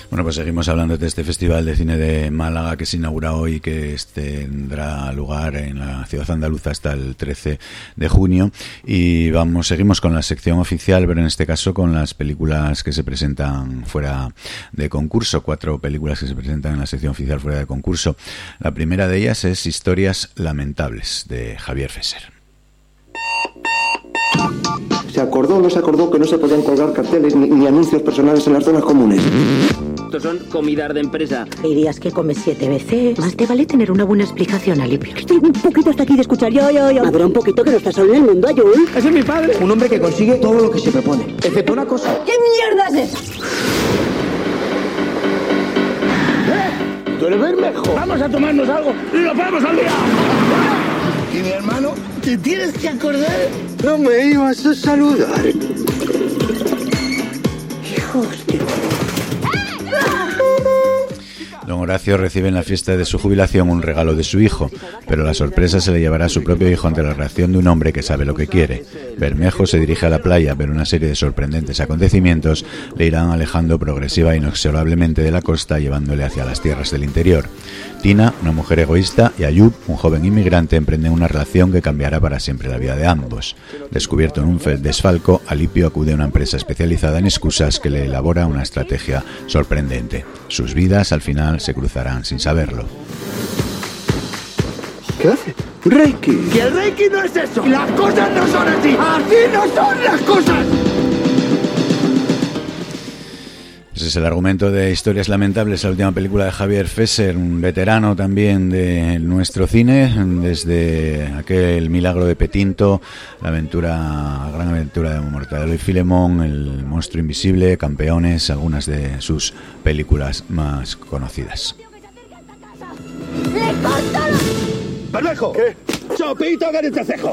Bueno, pues seguimos hablando de este Festival de Cine de Málaga que se inaugura hoy y que tendrá lugar en la ciudad andaluza hasta el trece de junio. Y vamos, seguimos con la sección oficial, pero en este caso con las películas que se presentan fuera de concurso. Cuatro películas que se presentan en la sección oficial fuera de concurso. La primera de ellas es Historias Lamentables, de Javier Fesser. ¿Se acordó o no se acordó que no se podían colgar carteles ni, ni anuncios personales en las zonas comunes? Estos son comidas de empresa. Dirías que comes siete veces. Más te vale tener una buena explicación, Alipio. Estoy un poquito hasta aquí de escuchar yo, yo, yo. Habrá un poquito que no está solo en el mundo, Ayul. Ese es mi padre. Un hombre que consigue todo lo que se propone, excepto una cosa. ¿Qué mierda es esa? ¿Eh? ¿Tú eres Bermejo? Vamos a tomarnos algo y nos vamos al día. Y mi hermano, ¿te tienes que acordar? No me ibas a saludar. Hijos de... Don Horacio recibe en la fiesta de su jubilación un regalo de su hijo, pero la sorpresa se le llevará a su propio hijo ante la reacción de un hombre que sabe lo que quiere. Bermejo se dirige a la playa, pero una serie de sorprendentes acontecimientos le irán alejando progresiva e inexorablemente de la costa, llevándole hacia las tierras del interior. Tina, una mujer egoísta, y Ayub, un joven inmigrante, emprenden una relación que cambiará para siempre la vida de ambos. Descubierto en un desfalco, Alipio acude a una empresa especializada en excusas que le elabora una estrategia sorprendente. Sus vidas, al final, se cruzarán sin saberlo. ¿Qué hace? Reiki. Que el Reiki no es eso. Las cosas no son así. Así no son las cosas. Ese es el argumento de Historias Lamentables, la última película de Javier Fesser, un veterano también de nuestro cine, desde aquel Milagro de Petinto, la aventura, la gran aventura de Mortadelo y Filemón, El monstruo invisible, Campeones, algunas de sus películas más conocidas. ¡Bermejo! ¿Qué? ¡Chopito que te cejo!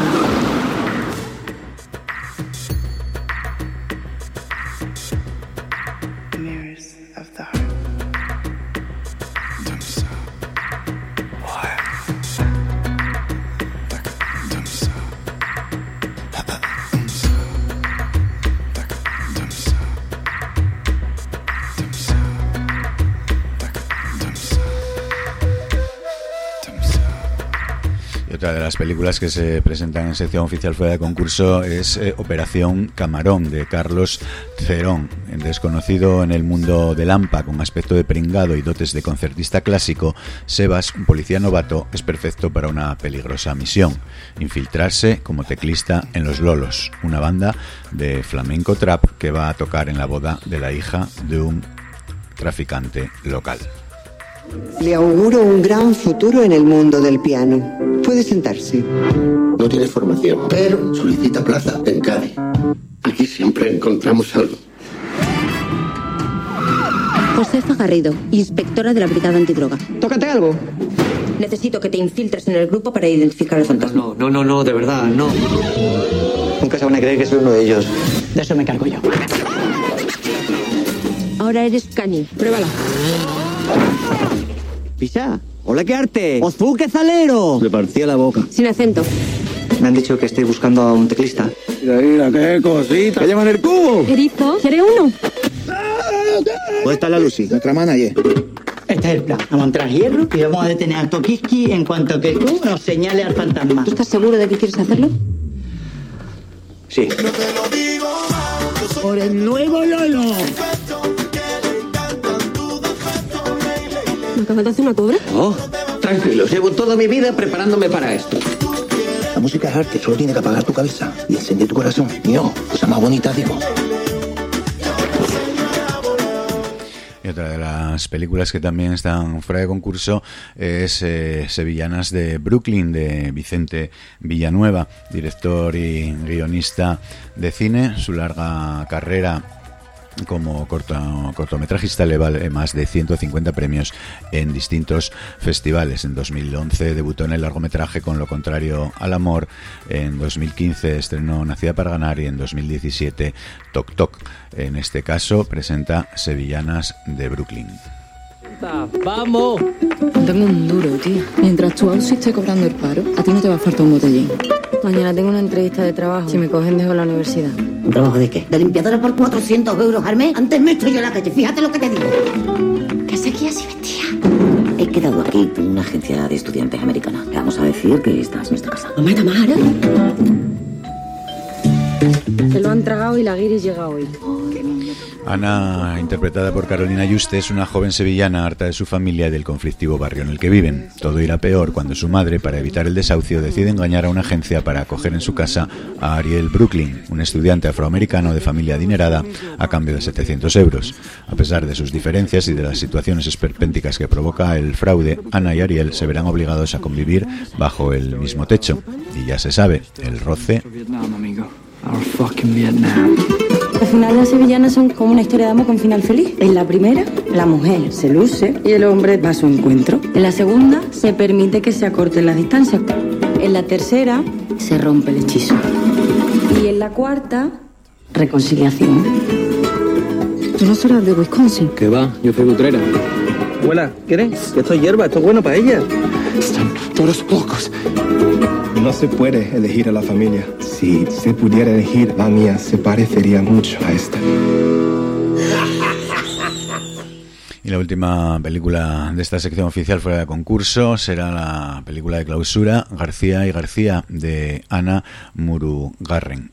Otra de las películas que se presentan en sección oficial fuera de concurso es eh, Operación Camarón, de Carlos Cerón. Desconocido en el mundo del AMPA, con aspecto de pringado y dotes de concertista clásico, Sebas, un policía novato, es perfecto para una peligrosa misión: infiltrarse como teclista en Los Lolos, una banda de flamenco trap que va a tocar en la boda de la hija de un traficante local. Le auguro un gran futuro en el mundo del piano. Puede sentarse. No tiene formación, pero solicita plaza en Cádiz. Aquí siempre encontramos algo. Josefa Garrido, inspectora de la Brigada Antidroga. Tócate algo. Necesito que te infiltres en el grupo para identificar al fantasma. No, no, no, no, de verdad, no. Nunca se van a creer que soy uno de ellos. De eso me cargo yo. Ahora eres Cani. Pruébala. Pisa, hola, qué arte. ¡Ozú, qué zalero! Le partía la boca. Sin acento. Me han dicho que estoy buscando a un teclista. Mira, mira, qué cosita. ¿Qué llaman el cubo? Erizo, ¿quiere uno? ¿Dónde está la Lucy, nuestra manager? Este es el plan. Vamos a entrar hierro y vamos a detener a Tokiski en cuanto que tú nos señales al fantasma. ¿Tú estás seguro de que quieres hacerlo? Sí. Por el nuevo Lolo. ¿Me acabas de hacer una cobra? No, tranquilo. Llevo toda mi vida preparándome para esto. La música es arte, solo tiene que apagar tu cabeza y encender tu corazón. Mío, cosa más bonita, digo. Y otra de las películas que también están fuera de concurso es eh, Sevillanas de Brooklyn, de Vicente Villanueva, director y guionista de cine. Su larga carrera como corto, cortometrajista le vale más de ciento cincuenta premios en distintos festivales. En dos mil once debutó en el largometraje Con lo contrario al amor, en dos mil quince estrenó Nacida para ganar y en dos mil diecisiete Toc Toc. En este caso presenta Sevillanas de Brooklyn. ¡Vamos! Tengo un duro, tío. Mientras tu Ausi esté cobrando el paro, a ti no te va a faltar un botellín. Mañana tengo una entrevista de trabajo. Si me cogen, dejo la universidad. ¿Un trabajo de qué? ¿De limpiadora por cuatrocientos euros al mes? Antes me estoy yo en la calle, fíjate lo que te digo. ¿Qué seguías y vestía? He quedado aquí en una agencia de estudiantes americana. Le vamos a decir que esta es nuestra casa. Mamá, Tamara. Se lo han tragado y la guiris llega hoy. Ana, interpretada por Carolina Yuste, es una joven sevillana harta de su familia y del conflictivo barrio en el que viven. Todo irá peor cuando su madre, para evitar el desahucio, decide engañar a una agencia para acoger en su casa a Ariel Brooklyn, un estudiante afroamericano de familia adinerada, a cambio de setecientos euros. A pesar de sus diferencias y de las situaciones esperpénticas que provoca el fraude, Ana y Ariel se verán obligados a convivir bajo el mismo techo. Y ya se sabe, el roce... Al final las sevillanas son como una historia de amor con final feliz. En la primera, la mujer se luce y el hombre va a su encuentro. En la segunda, se permite que se acorten las distancias. En la tercera, se rompe el hechizo. Y en la cuarta, reconciliación. ¿Tú no serás de Wisconsin? ¿Qué va? Yo soy de Utrera. Abuela, ¿quieres? Que esto es hierba, esto es bueno para ella. Están todos locos. No se puede elegir a la familia. Si se pudiera elegir, la mía se parecería mucho a esta. Y la última película de esta sección oficial fuera de concurso será la película de clausura, García y García, de Ana Murugarren.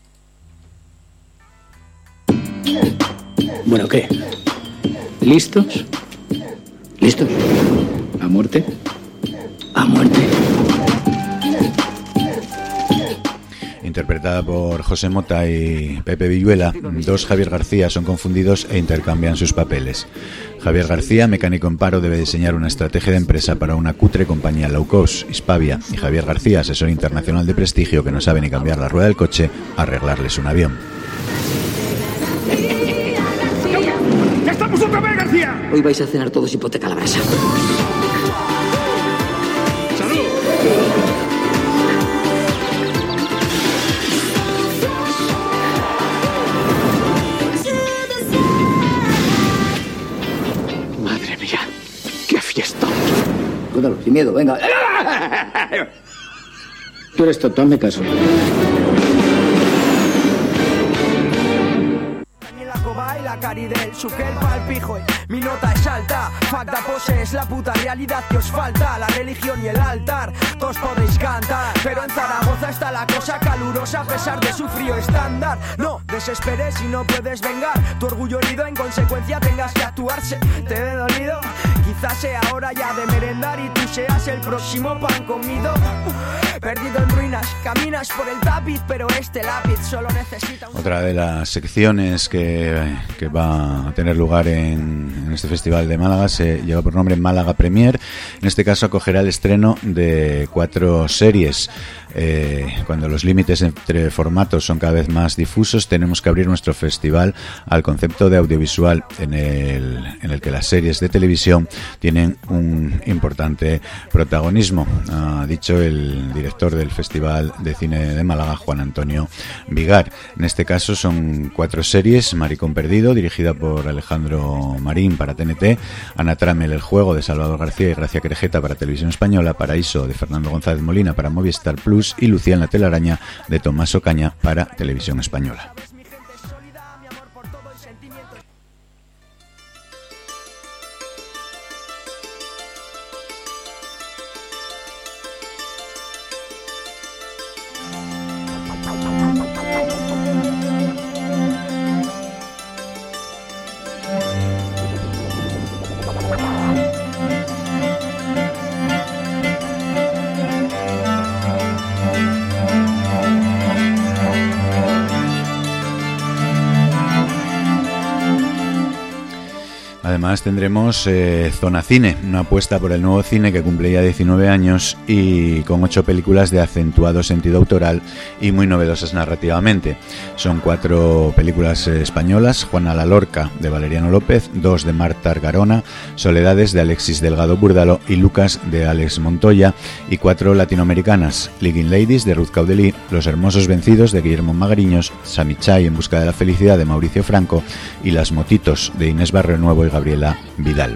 Bueno, ¿qué? ¿Listos? ¿Listos? ¿A muerte? A muerte. Interpretada por José Mota y Pepe Villuela, dos Javier García son confundidos e intercambian sus papeles. Javier García, mecánico en paro, debe diseñar una estrategia de empresa para una cutre compañía low cost, Hispavia, y Javier García, asesor internacional de prestigio que no sabe ni cambiar la rueda del coche, arreglarles un avión. ¡Ya estamos otra vez, García! Hoy vais a cenar todos hipoteca a la brasa. Cuéntalo, sin miedo, venga. Tú eres tonto, hazme caso. Caridel, Suquel pa'l pijo, mi nota es alta. Facta pose es la puta realidad que os falta. La religión y el altar, todos podéis cantar. Pero en Zaragoza está la cosa calurosa a pesar de su frío estándar. No desesperes si no puedes vengar. Tu orgullo herido, en consecuencia tengas que actuarse. Te ve dolido, quizás sea hora ya de merendar y tú seas el próximo pan comido. Perdido en ruinas, caminas por el tapiz, pero este lápiz solo necesita un... Otra de las secciones que, que va a tener lugar en, en este festival de Málaga se lleva por nombre Málaga Premier. En este caso acogerá el estreno de cuatro series. Eh, cuando los límites entre formatos son cada vez más difusos, tenemos que abrir nuestro festival al concepto de audiovisual en el, en el que las series de televisión tienen un importante protagonismo, ha dicho el director del Festival de Cine de Málaga, Juan Antonio Vigar. En este caso son cuatro series: Maricón Perdido, dirigida por Alejandro Marín para T N T, Ana Tramel, El Juego, de Salvador García y Gracia Querejeta para Televisión Española, Paraíso, de Fernando González Molina para Movistar Plus, y Lucía en la telaraña, de Tomás Ocaña para Televisión Española. Además tendremos eh, Zona Cine, una apuesta por el nuevo cine que cumple ya diecinueve años y con ocho películas de acentuado sentido autoral y muy novedosas narrativamente. Son cuatro películas eh, españolas: Juana la Lorca, de Valeriano López, dos de Marta Argarona, Soledades, de Alexis Delgado Búrdalo y Lucas, de Alex Montoya, y cuatro latinoamericanas: Leading Ladies, de Ruth Caudelí, Los Hermosos Vencidos, de Guillermo Magariños, Samichai, En busca de la felicidad, de Mauricio Franco, y Las Motitos, de Inés Barrio Nuevo y Gabriel Gabriela Vidal.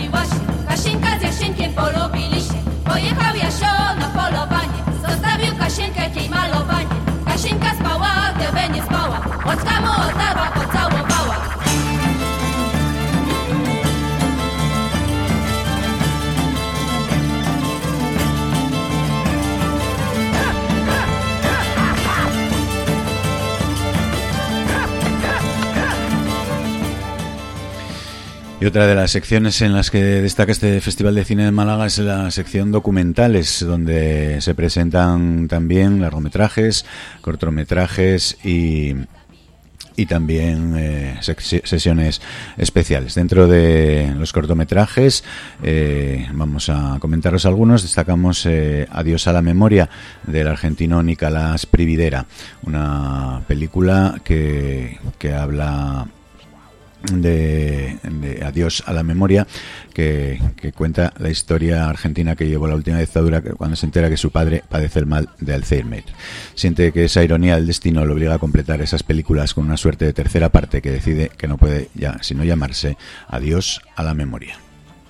Y otra de las secciones en las que destaca este Festival de Cine de Málaga es la sección documentales, donde se presentan también largometrajes, cortometrajes y, y también eh, sesiones especiales. Dentro de los cortometrajes, eh, vamos a comentaros algunos. Destacamos eh, Adiós a la memoria, del argentino Nicolás Prividera, una película que, que habla De, de Adiós a la memoria, que, que cuenta la historia argentina que llevó la última dictadura, cuando se entera que su padre padece el mal de Alzheimer. Siente que esa ironía del destino lo obliga a completar esas películas con una suerte de tercera parte que decide que no puede ya sino llamarse Adiós a la memoria.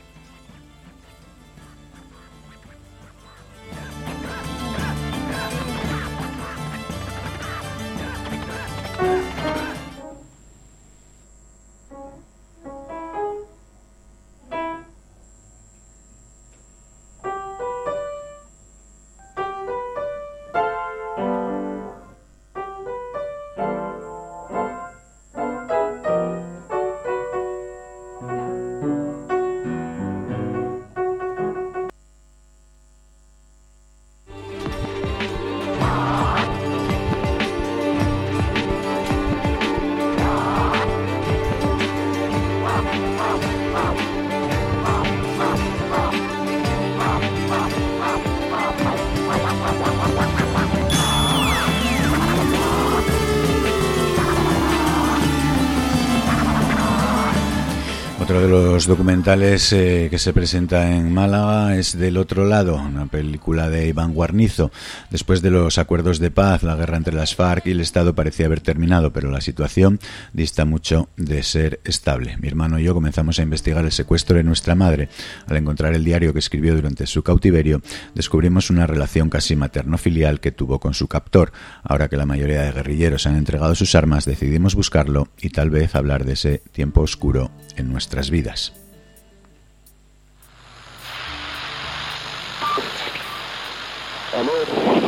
Otro de los documentales eh, que se presenta en Málaga es Del otro lado, una película de Iván Guarnizo. Después de los acuerdos de paz, la guerra entre las FARC y el Estado parecía haber terminado, pero la situación dista mucho de ser estable. Mi hermano y yo comenzamos a investigar el secuestro de nuestra madre. Al encontrar el diario que escribió durante su cautiverio, descubrimos una relación casi materno-filial que tuvo con su captor. Ahora que la mayoría de guerrilleros han entregado sus armas, decidimos buscarlo y tal vez hablar de ese tiempo oscuro en nuestras vidas. Amor,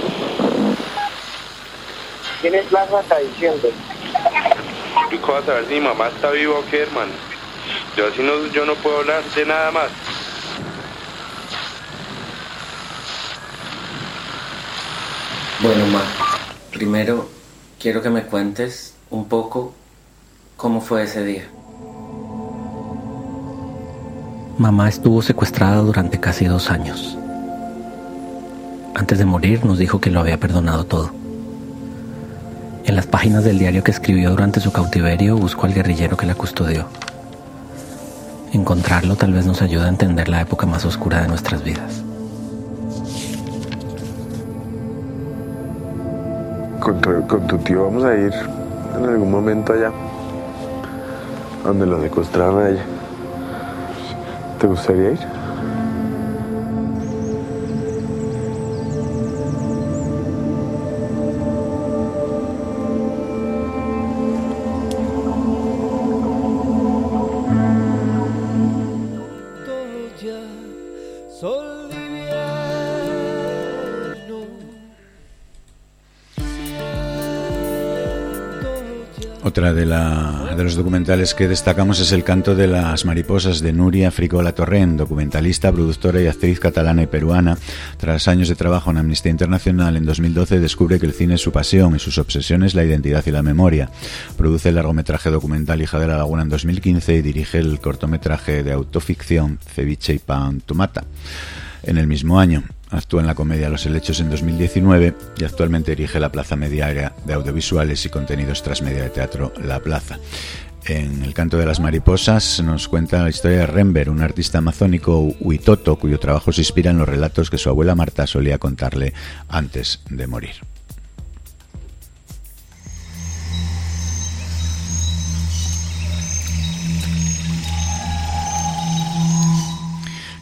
¿tienes plaza hasta diciembre? ¿Y cómo vas a ver si mi mamá está viva o qué, hermano? Yo así no, yo no puedo hablar de nada más. Bueno, ma, primero quiero que me cuentes un poco cómo fue ese día. Mamá estuvo secuestrada durante casi dos años. Antes de morir nos dijo que lo había perdonado todo. En las páginas del diario que escribió durante su cautiverio buscó al guerrillero que la custodió. Encontrarlo tal vez nos ayude a entender la época más oscura de nuestras vidas. Con tu, con tu tío vamos a ir en algún momento allá, donde lo secuestraron a ella. ¿Te gustaría ir? Otra de, la, de los documentales que destacamos es El canto de las mariposas, de Núria Frigola Torrent, documentalista, productora y actriz catalana y peruana. Tras años de trabajo en Amnistía Internacional, en dos mil doce descubre que el cine es su pasión y sus obsesiones la identidad y la memoria. Produce el largometraje documental Hija de la Laguna en dos mil quince y dirige el cortometraje de autoficción Ceviche y Pan Tomata en el mismo año. Actúa en la comedia Los Helechos en dos mil diecinueve y actualmente dirige la Plaza Mediaria de Audiovisuales y Contenidos Transmedia de Teatro La Plaza. En El canto de las mariposas nos cuenta la historia de Rember, un artista amazónico huitoto cuyo trabajo se inspira en los relatos que su abuela Marta solía contarle antes de morir.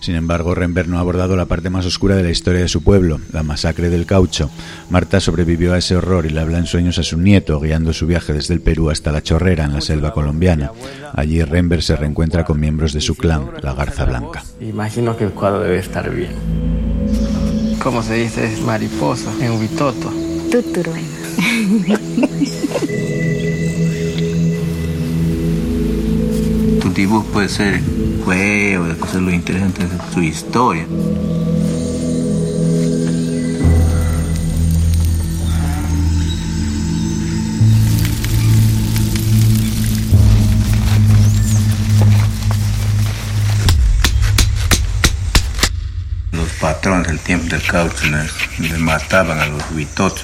Sin embargo, Rembert no ha abordado la parte más oscura de la historia de su pueblo, la masacre del Caucho. Marta sobrevivió a ese horror y le habla en sueños a su nieto, guiando su viaje desde el Perú hasta La Chorrera, en la selva colombiana. Allí Rembert se reencuentra con miembros de su clan, la Garza Blanca. Imagino que el cuadro debe estar bien. ¿Cómo se dice mariposa en Huitoto? Tuturuena. Tu dibujo puede ser juego, de cosas lo interesantes de tu historia. Los patrones del tiempo del Caucho les, les mataban a los huitotos.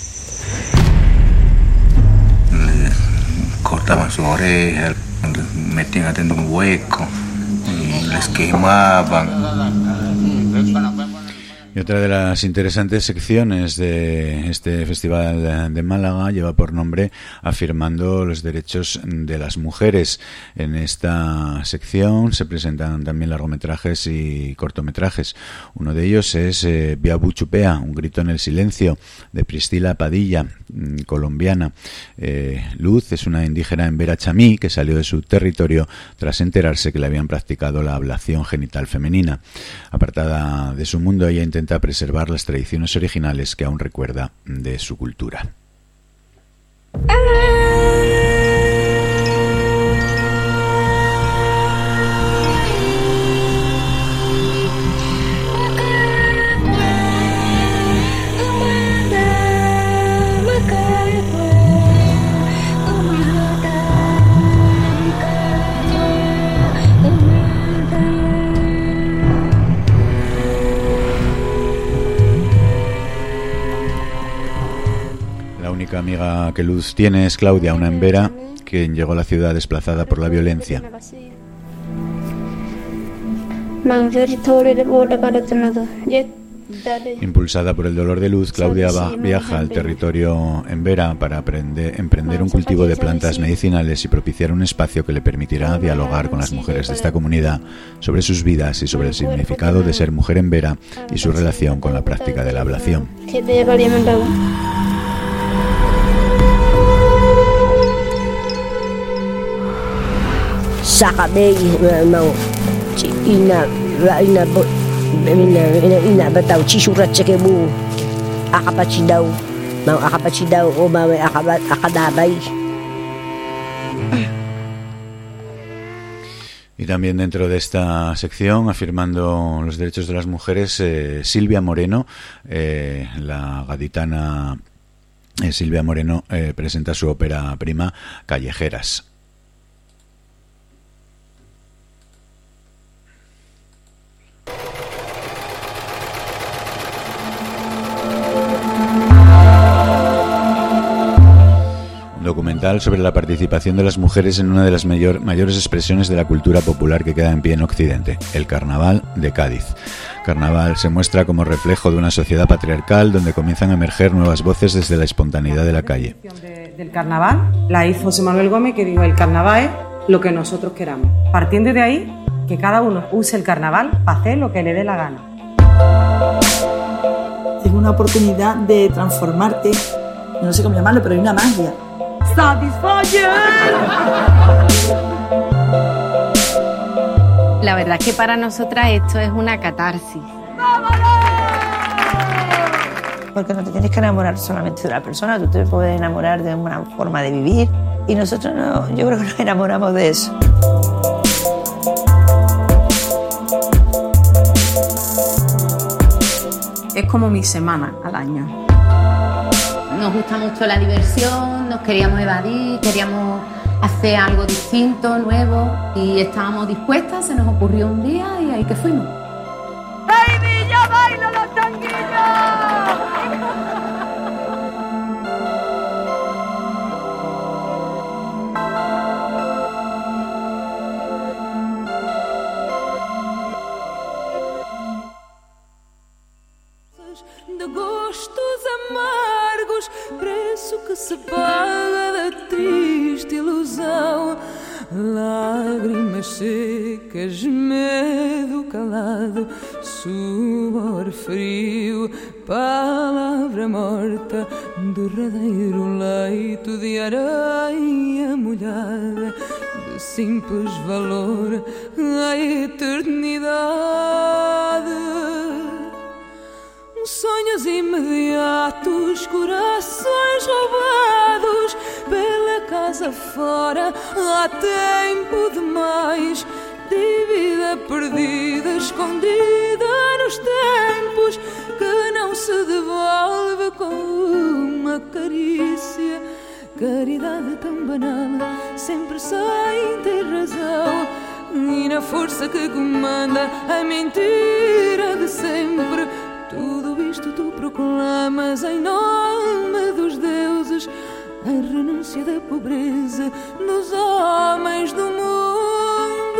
Les cortaban su oreja, les metían adentro un hueco y les quemaban. Y otra de las interesantes secciones de este Festival de Málaga lleva por nombre Afirmando los derechos de las mujeres. En esta sección se presentan también largometrajes y cortometrajes. Uno de ellos es eh, Biabu Chupea, un grito en el silencio, de Priscila Padilla, colombiana. Eh, Luz es una indígena en Vera Chamí que salió de su territorio tras enterarse que le habían practicado la ablación genital femenina. Apartada de su mundo, ella intenta preservar las tradiciones originales que aún recuerda de su cultura. La única amiga que Luz tiene es Claudia, una embera quien llegó a la ciudad desplazada por la violencia. Impulsada por el dolor de Luz, Claudia va, viaja al territorio embera para aprender, emprender un cultivo de plantas medicinales y propiciar un espacio que le permitirá dialogar con las mujeres de esta comunidad sobre sus vidas y sobre el significado de ser mujer embera y su relación con la práctica de la ablación. Sakabei mau ina ina ina ina batau chisurat chekebu akapachidau mau akapachidau o mau akadabai. Y también dentro de esta sección, afirmando los derechos de las mujeres, eh, Silvia Moreno, eh, la gaditana eh, Silvia Moreno, eh, presenta su ópera prima Callejeras. Documental sobre la participación de las mujeres en una de las mayor, mayores expresiones de la cultura popular que queda en pie en Occidente, el Carnaval de Cádiz. Carnaval se muestra como reflejo de una sociedad patriarcal donde comienzan a emerger nuevas voces desde la espontaneidad de la calle. De, del Carnaval la hizo José Manuel Gómez, que dijo: el Carnaval es lo que nosotros queramos. Partiendo de ahí, que cada uno use el Carnaval para hacer lo que le dé la gana. Es una oportunidad de transformarte, no sé cómo llamarlo, pero hay una magia. La verdad es que para nosotras esto es una catarsis. Porque no te tienes que enamorar solamente de la persona, tú te puedes enamorar de una forma de vivir y nosotros no, yo creo que nos enamoramos de eso. Es como mi semana al año. Nos gusta mucho la diversión, nos queríamos evadir, queríamos hacer algo distinto, nuevo, y estábamos dispuestas, se nos ocurrió un día y ahí que fuimos. ¡Baby, yo bailo los tanguillos! De gostos amargos, preço que se paga da triste ilusão lágrimas secas, medo calado, suor frio, palavra morta, derradeiro leito de areia molhada, de simples valor a eternidade. Sonhos imediatos, corações roubados pela casa fora, há tempo demais, dívida perdida, escondida nos tempos, que não se devolve com uma carícia. Caridade tão banal, sempre sem ter razão, e na força que comanda a mentira de sempre. Tudo isto tu proclamas em nome dos deuses, a renúncia da pobreza dos homens do mundo.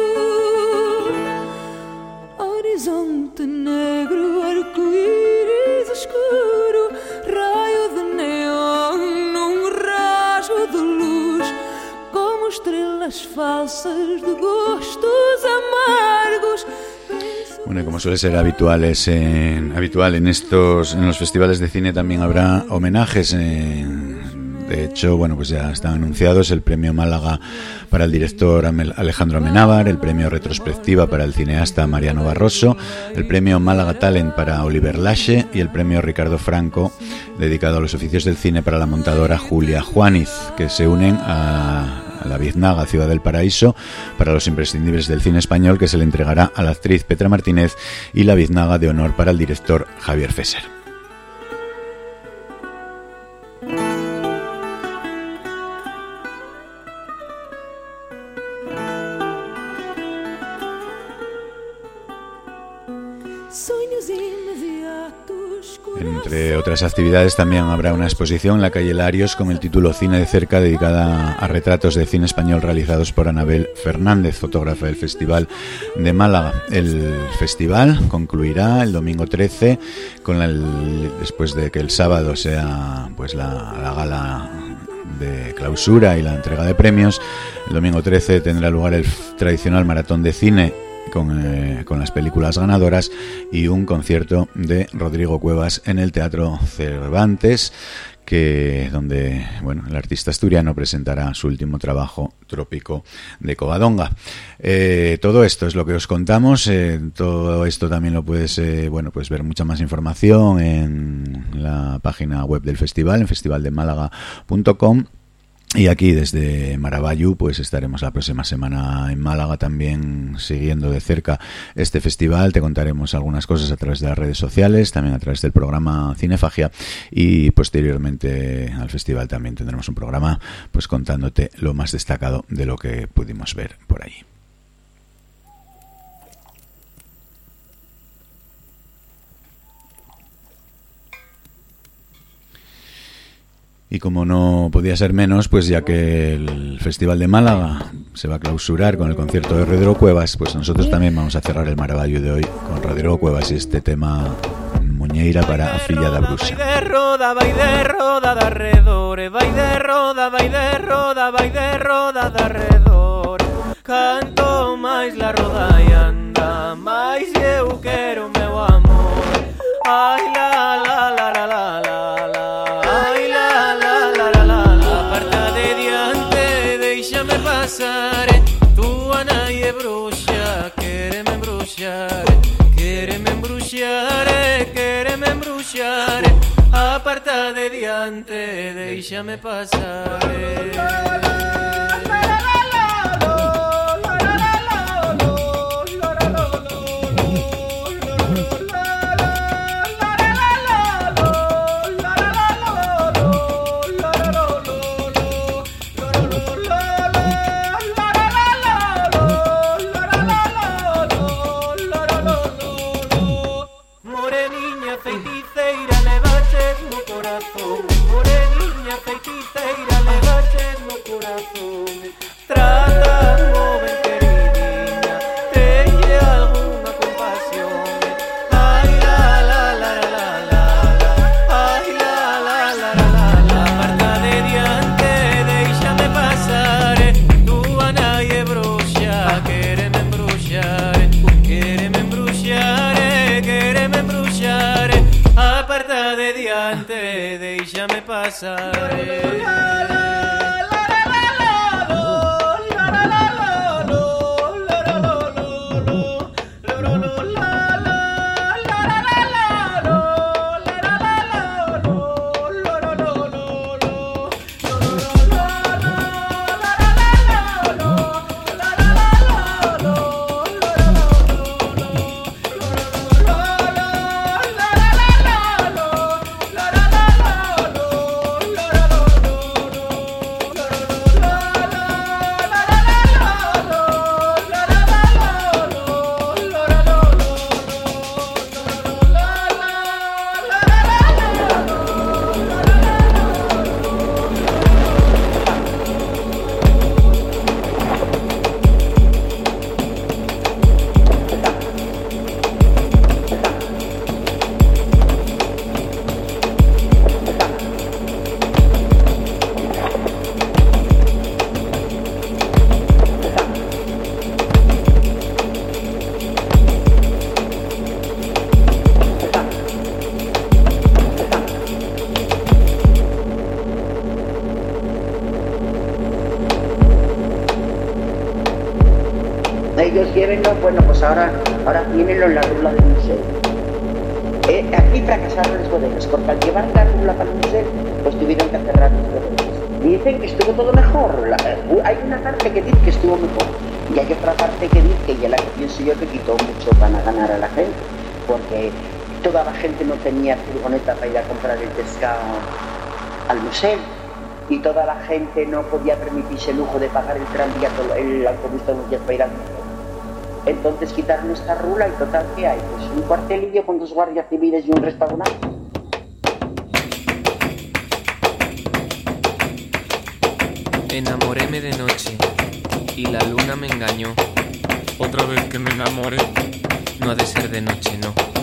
Horizonte negro, arco-íris escuro, raio de neon num rasgo de luz, como estrelas falsas de gostos amargos. Bueno, y como suele ser habituales en, habitual en estos, en los festivales de cine, también habrá homenajes. En, de hecho, bueno, pues ya están anunciados el premio Málaga para el director Alejandro Amenábar, el premio Retrospectiva para el cineasta Mariano Barroso, el premio Málaga Talent para Oliver Lache y el premio Ricardo Franco, dedicado a los oficios del cine, para la montadora Julia Juaniz, que se unen a la Biznaga Ciudad del Paraíso para los imprescindibles del cine español, que se le entregará a la actriz Petra Martínez, y la Biznaga de honor para el director Javier Fesser. Entre otras actividades, también habrá una exposición en la calle Larios con el título Cine de cerca, dedicada a retratos de cine español realizados por Anabel Fernández, fotógrafa del Festival de Málaga. El festival concluirá el domingo trece, con la, el, después de que el sábado sea pues la, la gala de clausura y la entrega de premios. El domingo trece tendrá lugar el tradicional maratón de cine Con, eh, con las películas ganadoras y un concierto de Rodrigo Cuevas en el Teatro Cervantes, que donde bueno el artista asturiano presentará su último trabajo, Trópico de Covadonga. Eh, todo esto es lo que os contamos. Eh, todo esto también lo puedes eh, bueno pues ver mucha más información en la página web del festival, en festival de málaga punto com. Y aquí desde Maravallu pues estaremos la próxima semana en Málaga también siguiendo de cerca este festival. Te contaremos algunas cosas a través de las redes sociales, también a través del programa Cinefagia, y posteriormente al festival también tendremos un programa pues contándote lo más destacado de lo que pudimos ver por allí. Y como no podía ser menos, pues ya que el Festival de Málaga se va a clausurar con el concierto de Rodrigo Cuevas, pues nosotros también vamos a cerrar el Maravallu de hoy con Rodrigo Cuevas y este tema Muñeira para a filla da bruxa. Vai de roda, vai de roda de arredor, vai de roda, vai de roda, vai de roda de arredor. Canto máis la roda e anda, máis eu quero meu amor. Ai la la la la la la. Tu nai é bruxa, quere-me embruxar, quere-me embruxar, quere-me embruxar. Aparta de diante, deixa-me pasar. Moreninha feiticeira, levaste no corazón. pasaré. Ellos llévenlo, bueno, pues ahora, ahora llévenlo en la rula del museo. Eh, aquí fracasaron los bodegas, porque al llevar la rula para el museo, pues tuvieron que cerrar los bodegas. Dicen que estuvo todo mejor. La, hay una parte que dice que estuvo mejor, y hay otra parte que dice, y es la que pienso yo, que quitó mucho para ganar a la gente, porque toda la gente no tenía furgoneta para ir a comprar el pescado al museo, y toda la gente no podía permitirse el lujo de pagar el tranvía, el autobús todos los días para ir al museo. Entonces quitaron esta rula y total, ¿qué hay? Pues un cuartelillo con dos guardias civiles y un restaurante. Enamoréme de noche y la luna me engañó. Otra vez que me enamoré. No ha de ser de noche, no.